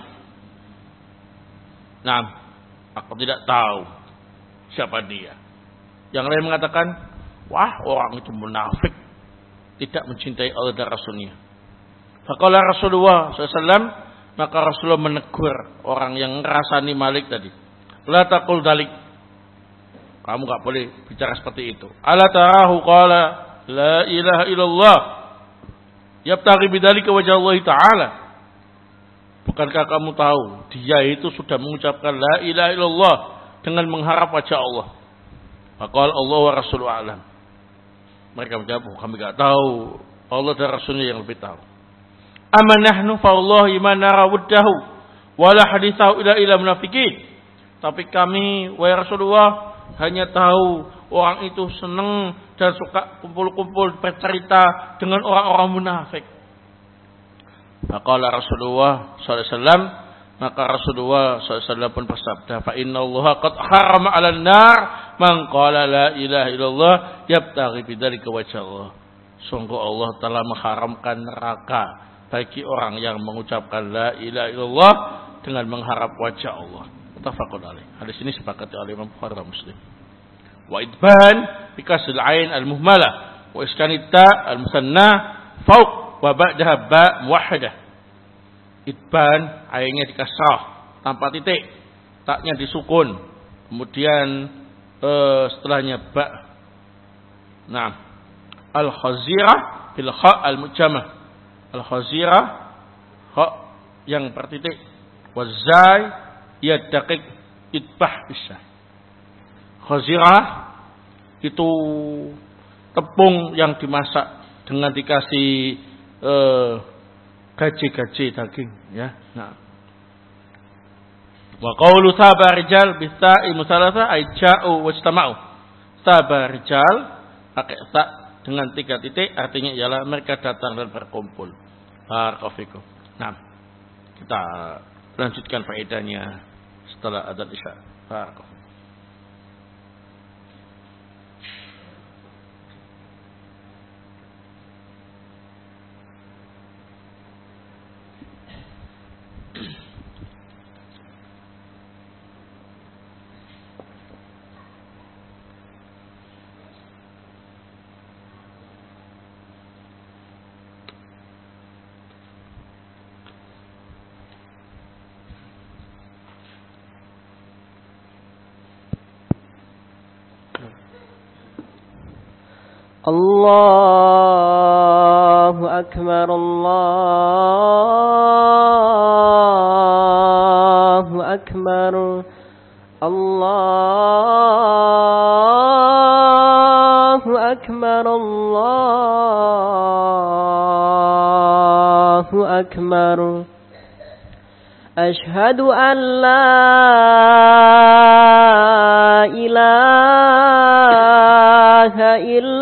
Nah, aku tidak tahu siapa dia. Yang lain mengatakan, wah orang itu munafik, tidak mencintai Allah dan Rasulnya. Faqala Rasulullah sallallahu alaihi wasallam, maka Rasulullah menegur orang yang ngerasani Malik tadi. La taqul dalik. Kamu enggak boleh bicara seperti itu. Ala tarahu qala la ilaha illallah yabtaghi bidzalika wajha Allah taala. Bukankah kamu tahu dia itu sudah mengucapkan la ilaha illallah dengan mengharap wajah Allah. Faqala Allah wa rasuluhu a'lam. Mereka menjawab, kami enggak tahu, Allah dan Rasulnya yang lebih tahu. Amanahnu fa wallahi ma nara wuddahu wala hadithahu ila ila munafiqin. Tapi kami wahai Rasulullah hanya tahu orang itu senang dan suka kumpul-kumpul bercerita dengan orang-orang munafik. Faqala Rasulullah sallallahu alaihi wasallam, maka Rasulullah sallallahu alaihi wasallam pun bersabda, fa inna Allaha qad harrama 'alan nar man qala la ilaha illallah yabtaghi bidzalika wajha Allah. Sungguh Allah telah mengharamkan neraka bagi orang yang mengucapkan la ilaha illallah dengan mengharap wajah Allah. Muttafaqun alaih. Hadis ini sepakati oleh Imam Bukhari dan Muslim. Wa idban bi kasril ain al muhmalah wa iskanit ta al musanna fauq wa ba'daha ba muwahhadah. Idban ainnya dikasrah tanpa titik, taknya disukun. Kemudian eh, setelahnya ba. Nah, al khazirah bil kha al mujamah. Al khazirah kha yang bertitik. Wa zai ya daqiq itbah bisa. Khazirah itu tepung yang dimasak dengan dikasih eh, gaji-gaji daging ya. Nah. Wa qawlu sabar rijal bisa'i musalatsa ay ja'u wajtama'u. Sabar rijal pakai ta dengan tiga titik artinya ialah mereka datang dan berkumpul. Barakallahu. Nah, kita lanjutkan faedahnya setelah adzan Isya. Barakallahu. Allahu akbar, Allahu akbar, Allahu akbar, Allahu akbar. Ashhadu an la ilaha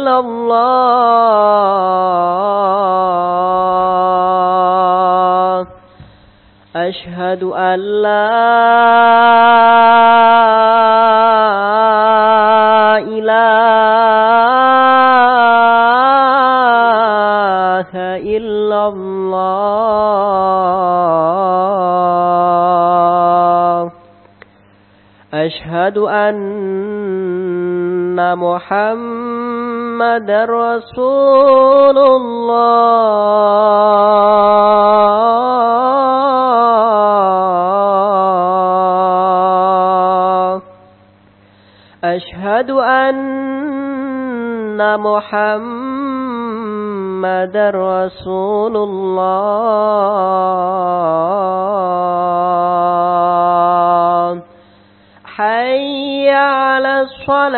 illallah. Ashhadu an la ilaha illallah. Ashhadu anna Muhammadar Rasulullah. Ashhadu anna Muhammadar Rasulullah. Hayya 'alas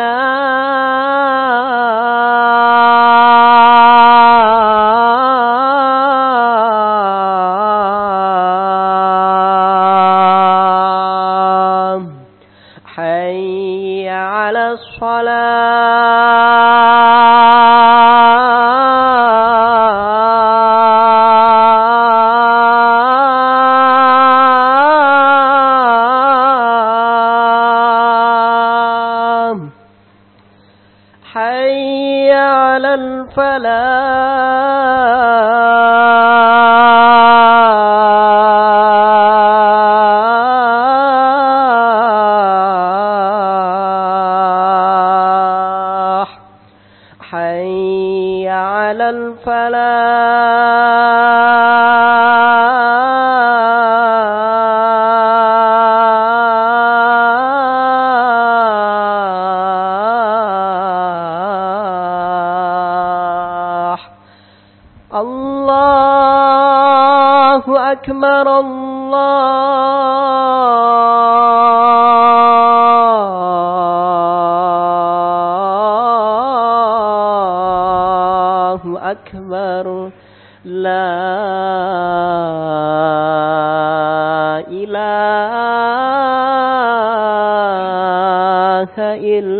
shalah. Hayya 'alas shalah. Hayya 'alal falah. Hayya 'alal falah. Allahu akbar, Allahu akbar. La ilaha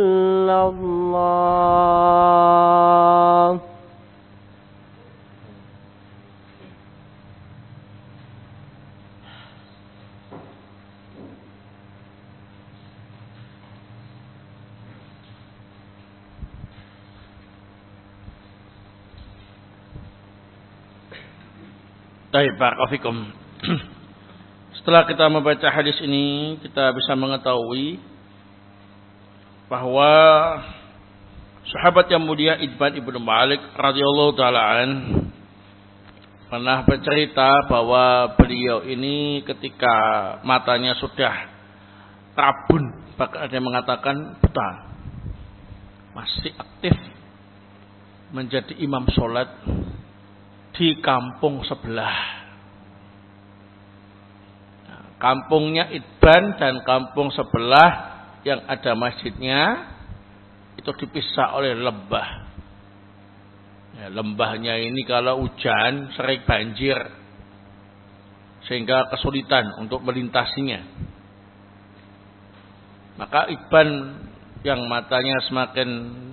illallah. Baik, barakallahu fikum. Setelah kita membaca hadis ini, kita bisa mengetahui bahwa sahabat yang mulia Itban ibnu Malik radhiyallahu taala an pernah bercerita bahwa beliau ini ketika matanya sudah rabun, bahkan ada yang mengatakan buta, masih aktif menjadi imam sholat di kampung sebelah. Kampungnya Itban dan kampung sebelah yang ada masjidnya itu dipisah oleh lembah. Ya, lembahnya ini kalau hujan sering banjir sehingga kesulitan untuk melintasinya. Maka Itban yang matanya semakin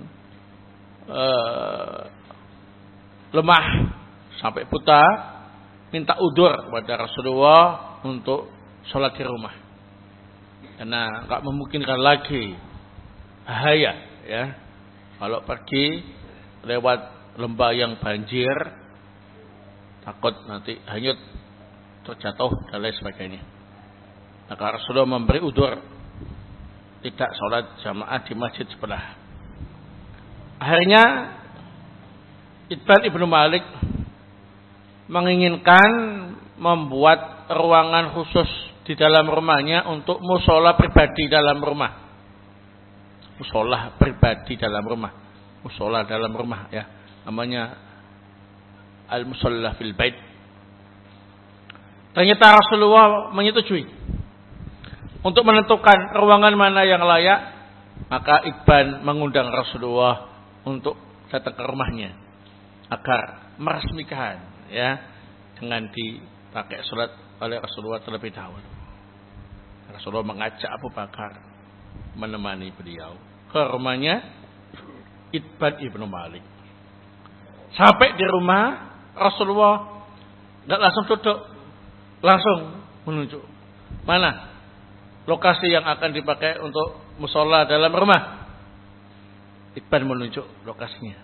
uh, lemah sampai buta, minta udzur kepada Rasulullah untuk sholat di rumah, karena nggak memungkinkan lagi, bahaya ya kalau pergi lewat lembah yang banjir, takut nanti hanyut, terjatuh dan lain sebagainya. Maka Rasulullah memberi udzur, tidak sholat jamaah di masjid sebelah. Akhirnya Itban ibnu Malik menginginkan membuat ruangan khusus di dalam rumahnya untuk musola pribadi dalam rumah. Musola pribadi dalam rumah. musola dalam rumah ya, namanya al-musalla fil bait. Ternyata Rasulullah menyetujui untuk menentukan ruangan mana yang layak, maka Ibban mengundang Rasulullah untuk datang ke rumahnya agar meresmikan ya dengan dipakai salat oleh Rasulullah terlebih dahulu. Rasulullah mengajak Abu Bakar menemani beliau ke rumahnya Ibban ibnu Malik. Sampai di rumah Rasulullah tidak langsung duduk, langsung menunjuk mana lokasi yang akan dipakai untuk musola dalam rumah. Ibban menunjuk lokasinya.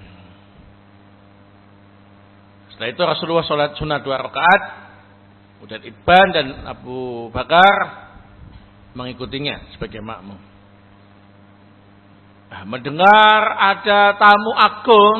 Setelah itu Rasulullah sholat sunnah dua rakaat. Kemudian Ibban dan Abu Bakar mengikutinya sebagai makmum. Nah, mendengar ada tamu agung,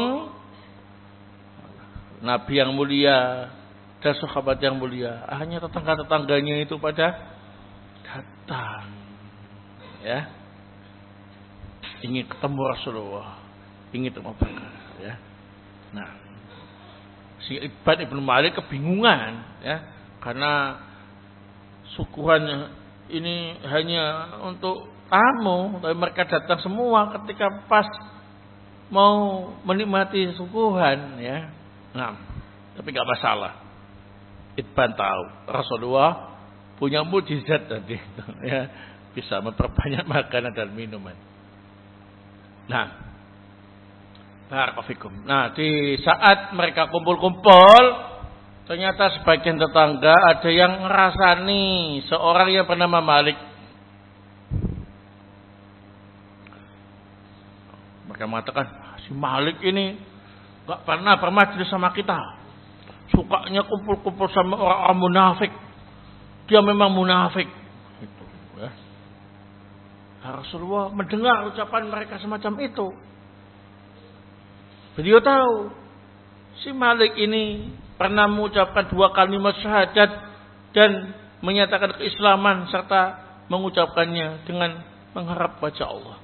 Nabi yang mulia dan sahabat yang mulia, hanya tetangga-tetangganya itu pada datang, ya, ingin ketemu Rasulullah, ingin ketemu Abu Bakar, ya. Nah, si Ibban ibnu Malik kebingungan, ya, karena sukuhan ini hanya untuk tamu, tapi mereka datang semua ketika pas mau menikmati suguhan, ya. Nah, tapi nggak masalah. Ibban tahu Rasulullah punya mukjizat tadi, ya, bisa memperbanyak makanan dan minuman. Nah, barakallahu. Nah, di saat mereka kumpul-kumpul, ternyata sebagian tetangga ada yang ngerasani seorang yang bernama Malik. Mereka mengatakan, si Malik ini gak pernah bermajlis sama kita. Sukanya kumpul-kumpul sama orang-orang munafik. Dia memang munafik. Itu, ya. Rasulullah mendengar ucapan mereka semacam itu. Beliau tahu si Malik ini pernah mengucapkan dua kalimat syahadat dan menyatakan keislaman serta mengucapkannya dengan mengharap wajah Allah.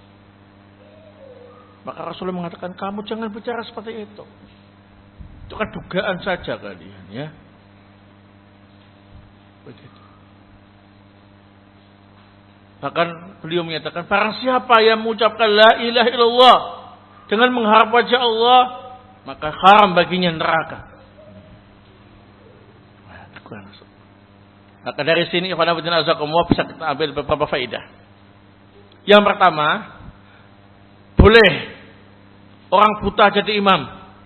Maka Rasulullah mengatakan, kamu jangan bicara seperti itu. Itu kan dugaan saja kalian, ya. Begitu. Bahkan beliau menyatakan, barang siapa yang mengucapkan la ilaha illallah dengan mengharap wajah Allah, maka haram baginya neraka. Maka dari sini ikhwan fillah azakumullah bisa kita ambil beberapa faedah. Yang pertama, boleh orang buta jadi imam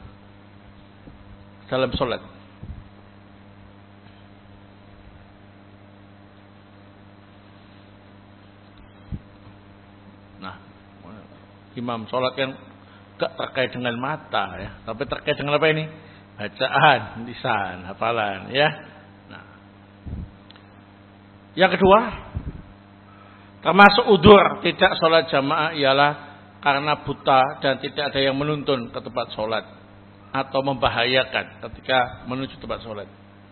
dalam sholat. Nah, imam sholat yang gak terkait dengan mata, ya, tapi terkait dengan apa ini? Bacaan, lisan, hafalan, ya. Nah, yang kedua, termasuk udzur tidak sholat jamaah ialah karena buta dan tidak ada yang menuntun ke tempat sholat atau membahayakan ketika menuju tempat sholat.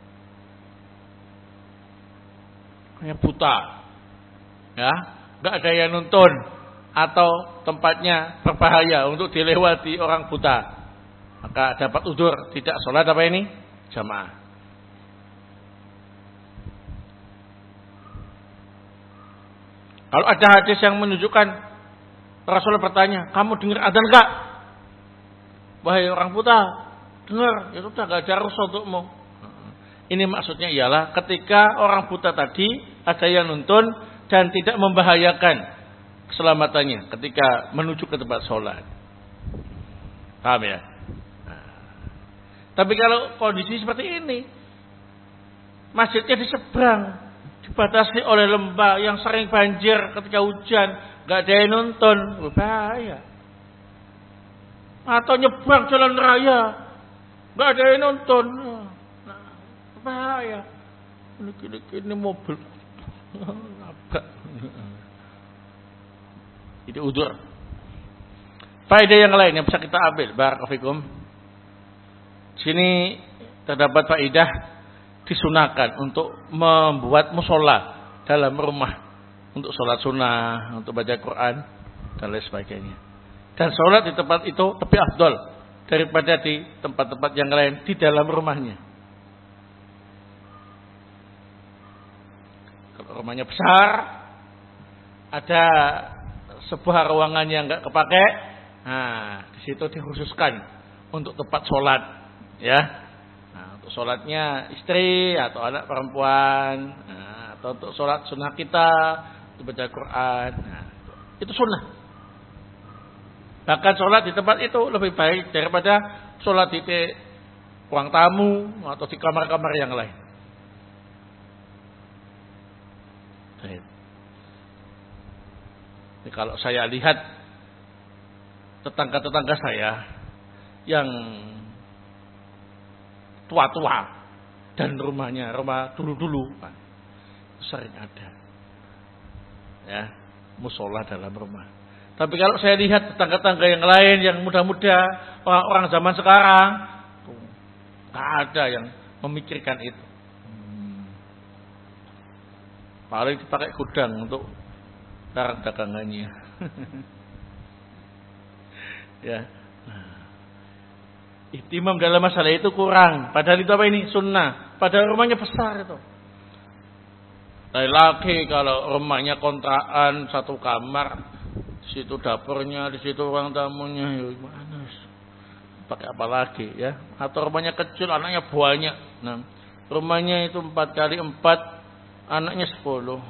Hanya buta, ya, nggak ada yang nuntun atau tempatnya berbahaya untuk dilewati orang buta, maka dapat udzur tidak sholat apa ini? Jamaah. Kalau ada hadis yang menunjukkan Rasulullah bertanya, kamu dengar adzan enggak? Wahai orang buta, dengar. Ya sudah, enggak ada rukhsah untukmu. Ini maksudnya ialah ketika orang buta tadi ada yang nuntun dan tidak membahayakan keselamatannya ketika menuju ke tempat sholat. Paham ya? Nah. Tapi kalau kondisi seperti ini, masjidnya di seberang, dibatasi oleh lembah yang sering banjir ketika hujan, gak ada yang nonton, bahaya. Atau nyebrang jalan raya, gak ada yang nonton, nah, bahaya. Ini, ini, ini mobil, nabrak. Itu udzur. Faedah yang lain yang bisa kita ambil, barakallahu fikum. Sini terdapat faedah disunahkan untuk membuat musola dalam rumah untuk sholat sunnah, untuk baca Quran dan lain sebagainya. Dan sholat di tempat itu lebih afdol daripada di tempat-tempat yang lain di dalam rumahnya. Kalau rumahnya besar, ada sebuah ruangan yang enggak kepake, nah di situ dikhususkan untuk tempat sholat, ya. Nah, untuk sholatnya istri atau anak perempuan, nah, atau untuk sholat sunnah kita, untuk baca Quran, nah, itu sunnah. Bahkan sholat di tempat itu lebih baik daripada sholat di ruang tamu atau di kamar-kamar yang lain. Jadi, kalau saya lihat tetangga-tetangga saya yang tua-tua dan rumahnya rumah dulu-dulu, sering ada ya musola dalam rumah. Tapi kalau saya lihat tetangga-tetangga yang lain yang muda-muda, orang-orang zaman sekarang, tak ada yang memikirkan itu. Hmm. Paling dipakai gudang untuk barang dagangannya. Ya. Nah. Ihtimam dalam masalah itu kurang. Padahal itu apa ini? Sunnah. Padahal rumahnya besar itu. Lagi kalau rumahnya kontrakan satu kamar, di situ dapurnya, di situ ruang tamunya, ya gimana? Pakai apa lagi ya? Atau rumahnya kecil, anaknya banyak. Nah, rumahnya itu empat kali empat, anaknya sepuluh.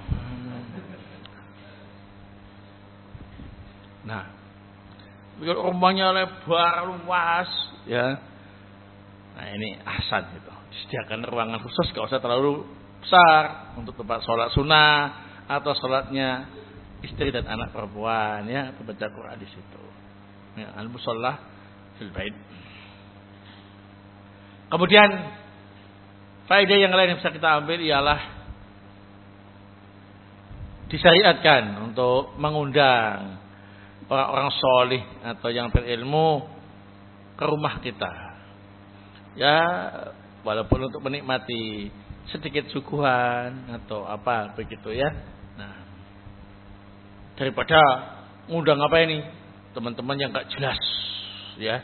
Nah, rumahnya lebar, luas, ya. Nah ini ahsan itu. Disediakan ruangan khusus, gak usah terlalu besar untuk tempat sholat sunnah atau sholatnya istri dan anak perempuan, ya, atau baca Quran di situ. Ya, al-musalla fil bait. Kemudian faedah yang lain yang bisa kita ambil ialah disyariatkan untuk mengundang orang-orang solih atau yang berilmu ke rumah kita. Ya, walaupun untuk menikmati sedikit suguhan atau apa begitu ya. Nah, daripada ngundang apa ini teman-teman yang gak jelas ya.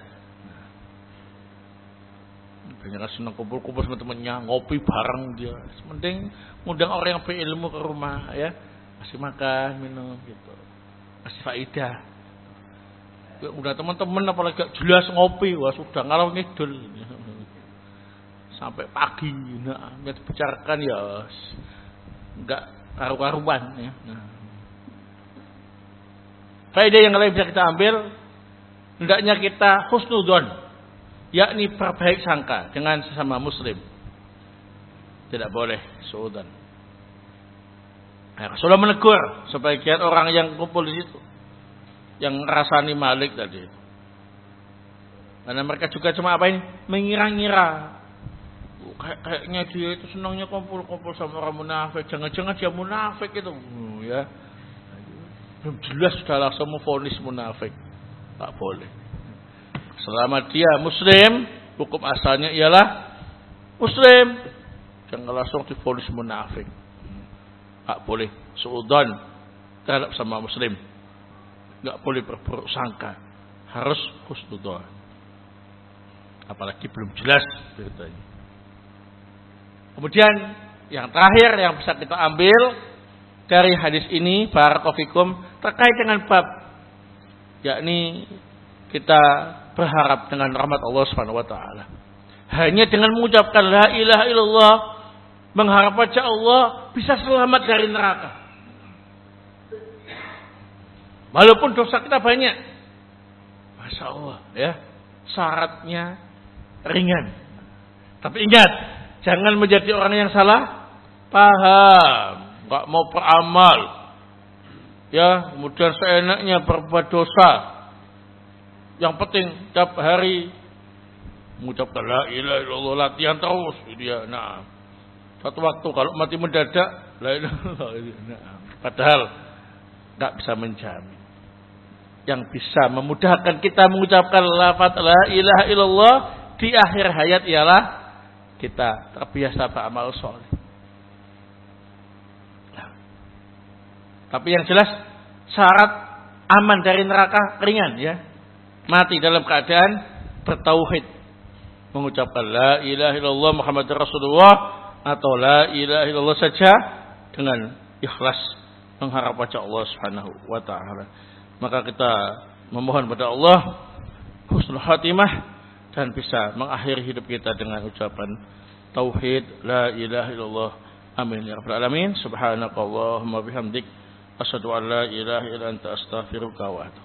Banyak senang kumpul-kumpul sama temannya, ngopi bareng dia. Penting ngundang orang yang berilmu ke rumah ya, kasih makan, minum gitu, kasih faidah. Udah teman-teman apalagi gak jelas ngopi, wah sudah ngalor ngidul sampai pagi. Nah, biar dibicarakan ya enggak karu-karuan ya. Nah, faedah yang lain bisa kita ambil, hendaknya kita husnudzon, yakni berbaik sangka dengan sesama muslim. Tidak boleh suudzon. Nah, Rasulullah menegur sebagian orang yang kumpul di situ, yang ngerasani Malik tadi. Karena mereka juga cuma apa ini? Mengira-ngira. Kayak kayaknya dia itu senangnya kumpul-kumpul sama orang munafik. Jangan-jangan dia munafik itu, hmm, ya. Belum jelas sudah langsung memvonis munafik. Tak boleh. Selama dia muslim, hukum asalnya ialah muslim. Jangan langsung divonis munafik. Tak boleh suudzon terhadap sama muslim. Enggak boleh berburuk sangka. Harus husnudzon. Apalagi belum jelas beritanya. Kemudian yang terakhir yang bisa kita ambil dari hadis ini, barakallahu fikum, terkait dengan bab, yakni kita berharap dengan rahmat Allah Subhanahu wa taala. Hanya dengan mengucapkan la ilaha illallah, mengharap wajah Allah, bisa selamat dari neraka. Walaupun dosa kita banyak, masya Allah, ya, syaratnya ringan. Tapi ingat, jangan menjadi orang yang salah paham. Enggak mau beramal, ya, kemudian seenaknya berbuat dosa. Yang penting tiap hari mengucapkan la ilaha illallah, latihan terus dia. Nah, satu waktu kalau mati mendadak, la ilaha illallah. Nah, padahal enggak bisa menjamin. Yang bisa memudahkan kita mengucapkan lafaz la ilaha illallah di akhir hayat ialah kita terbiasa beramal soleh. Tapi yang jelas syarat aman dari neraka ringan ya. mati dalam keadaan bertauhid, mengucapkan la ilaha illallah Muhammadur Rasulullah atau la ilaha illallah saja dengan ikhlas mengharap wajah Allah Subhanahu wa taala. Maka kita memohon pada Allah husnul khatimah dan bisa mengakhiri hidup kita dengan ucapan tauhid la ilaha illallah. Amin ya rabbal alamin. Subhanakallahumma bihamdik asyhadu an la ilaha illa anta astaghfiruka wa atubu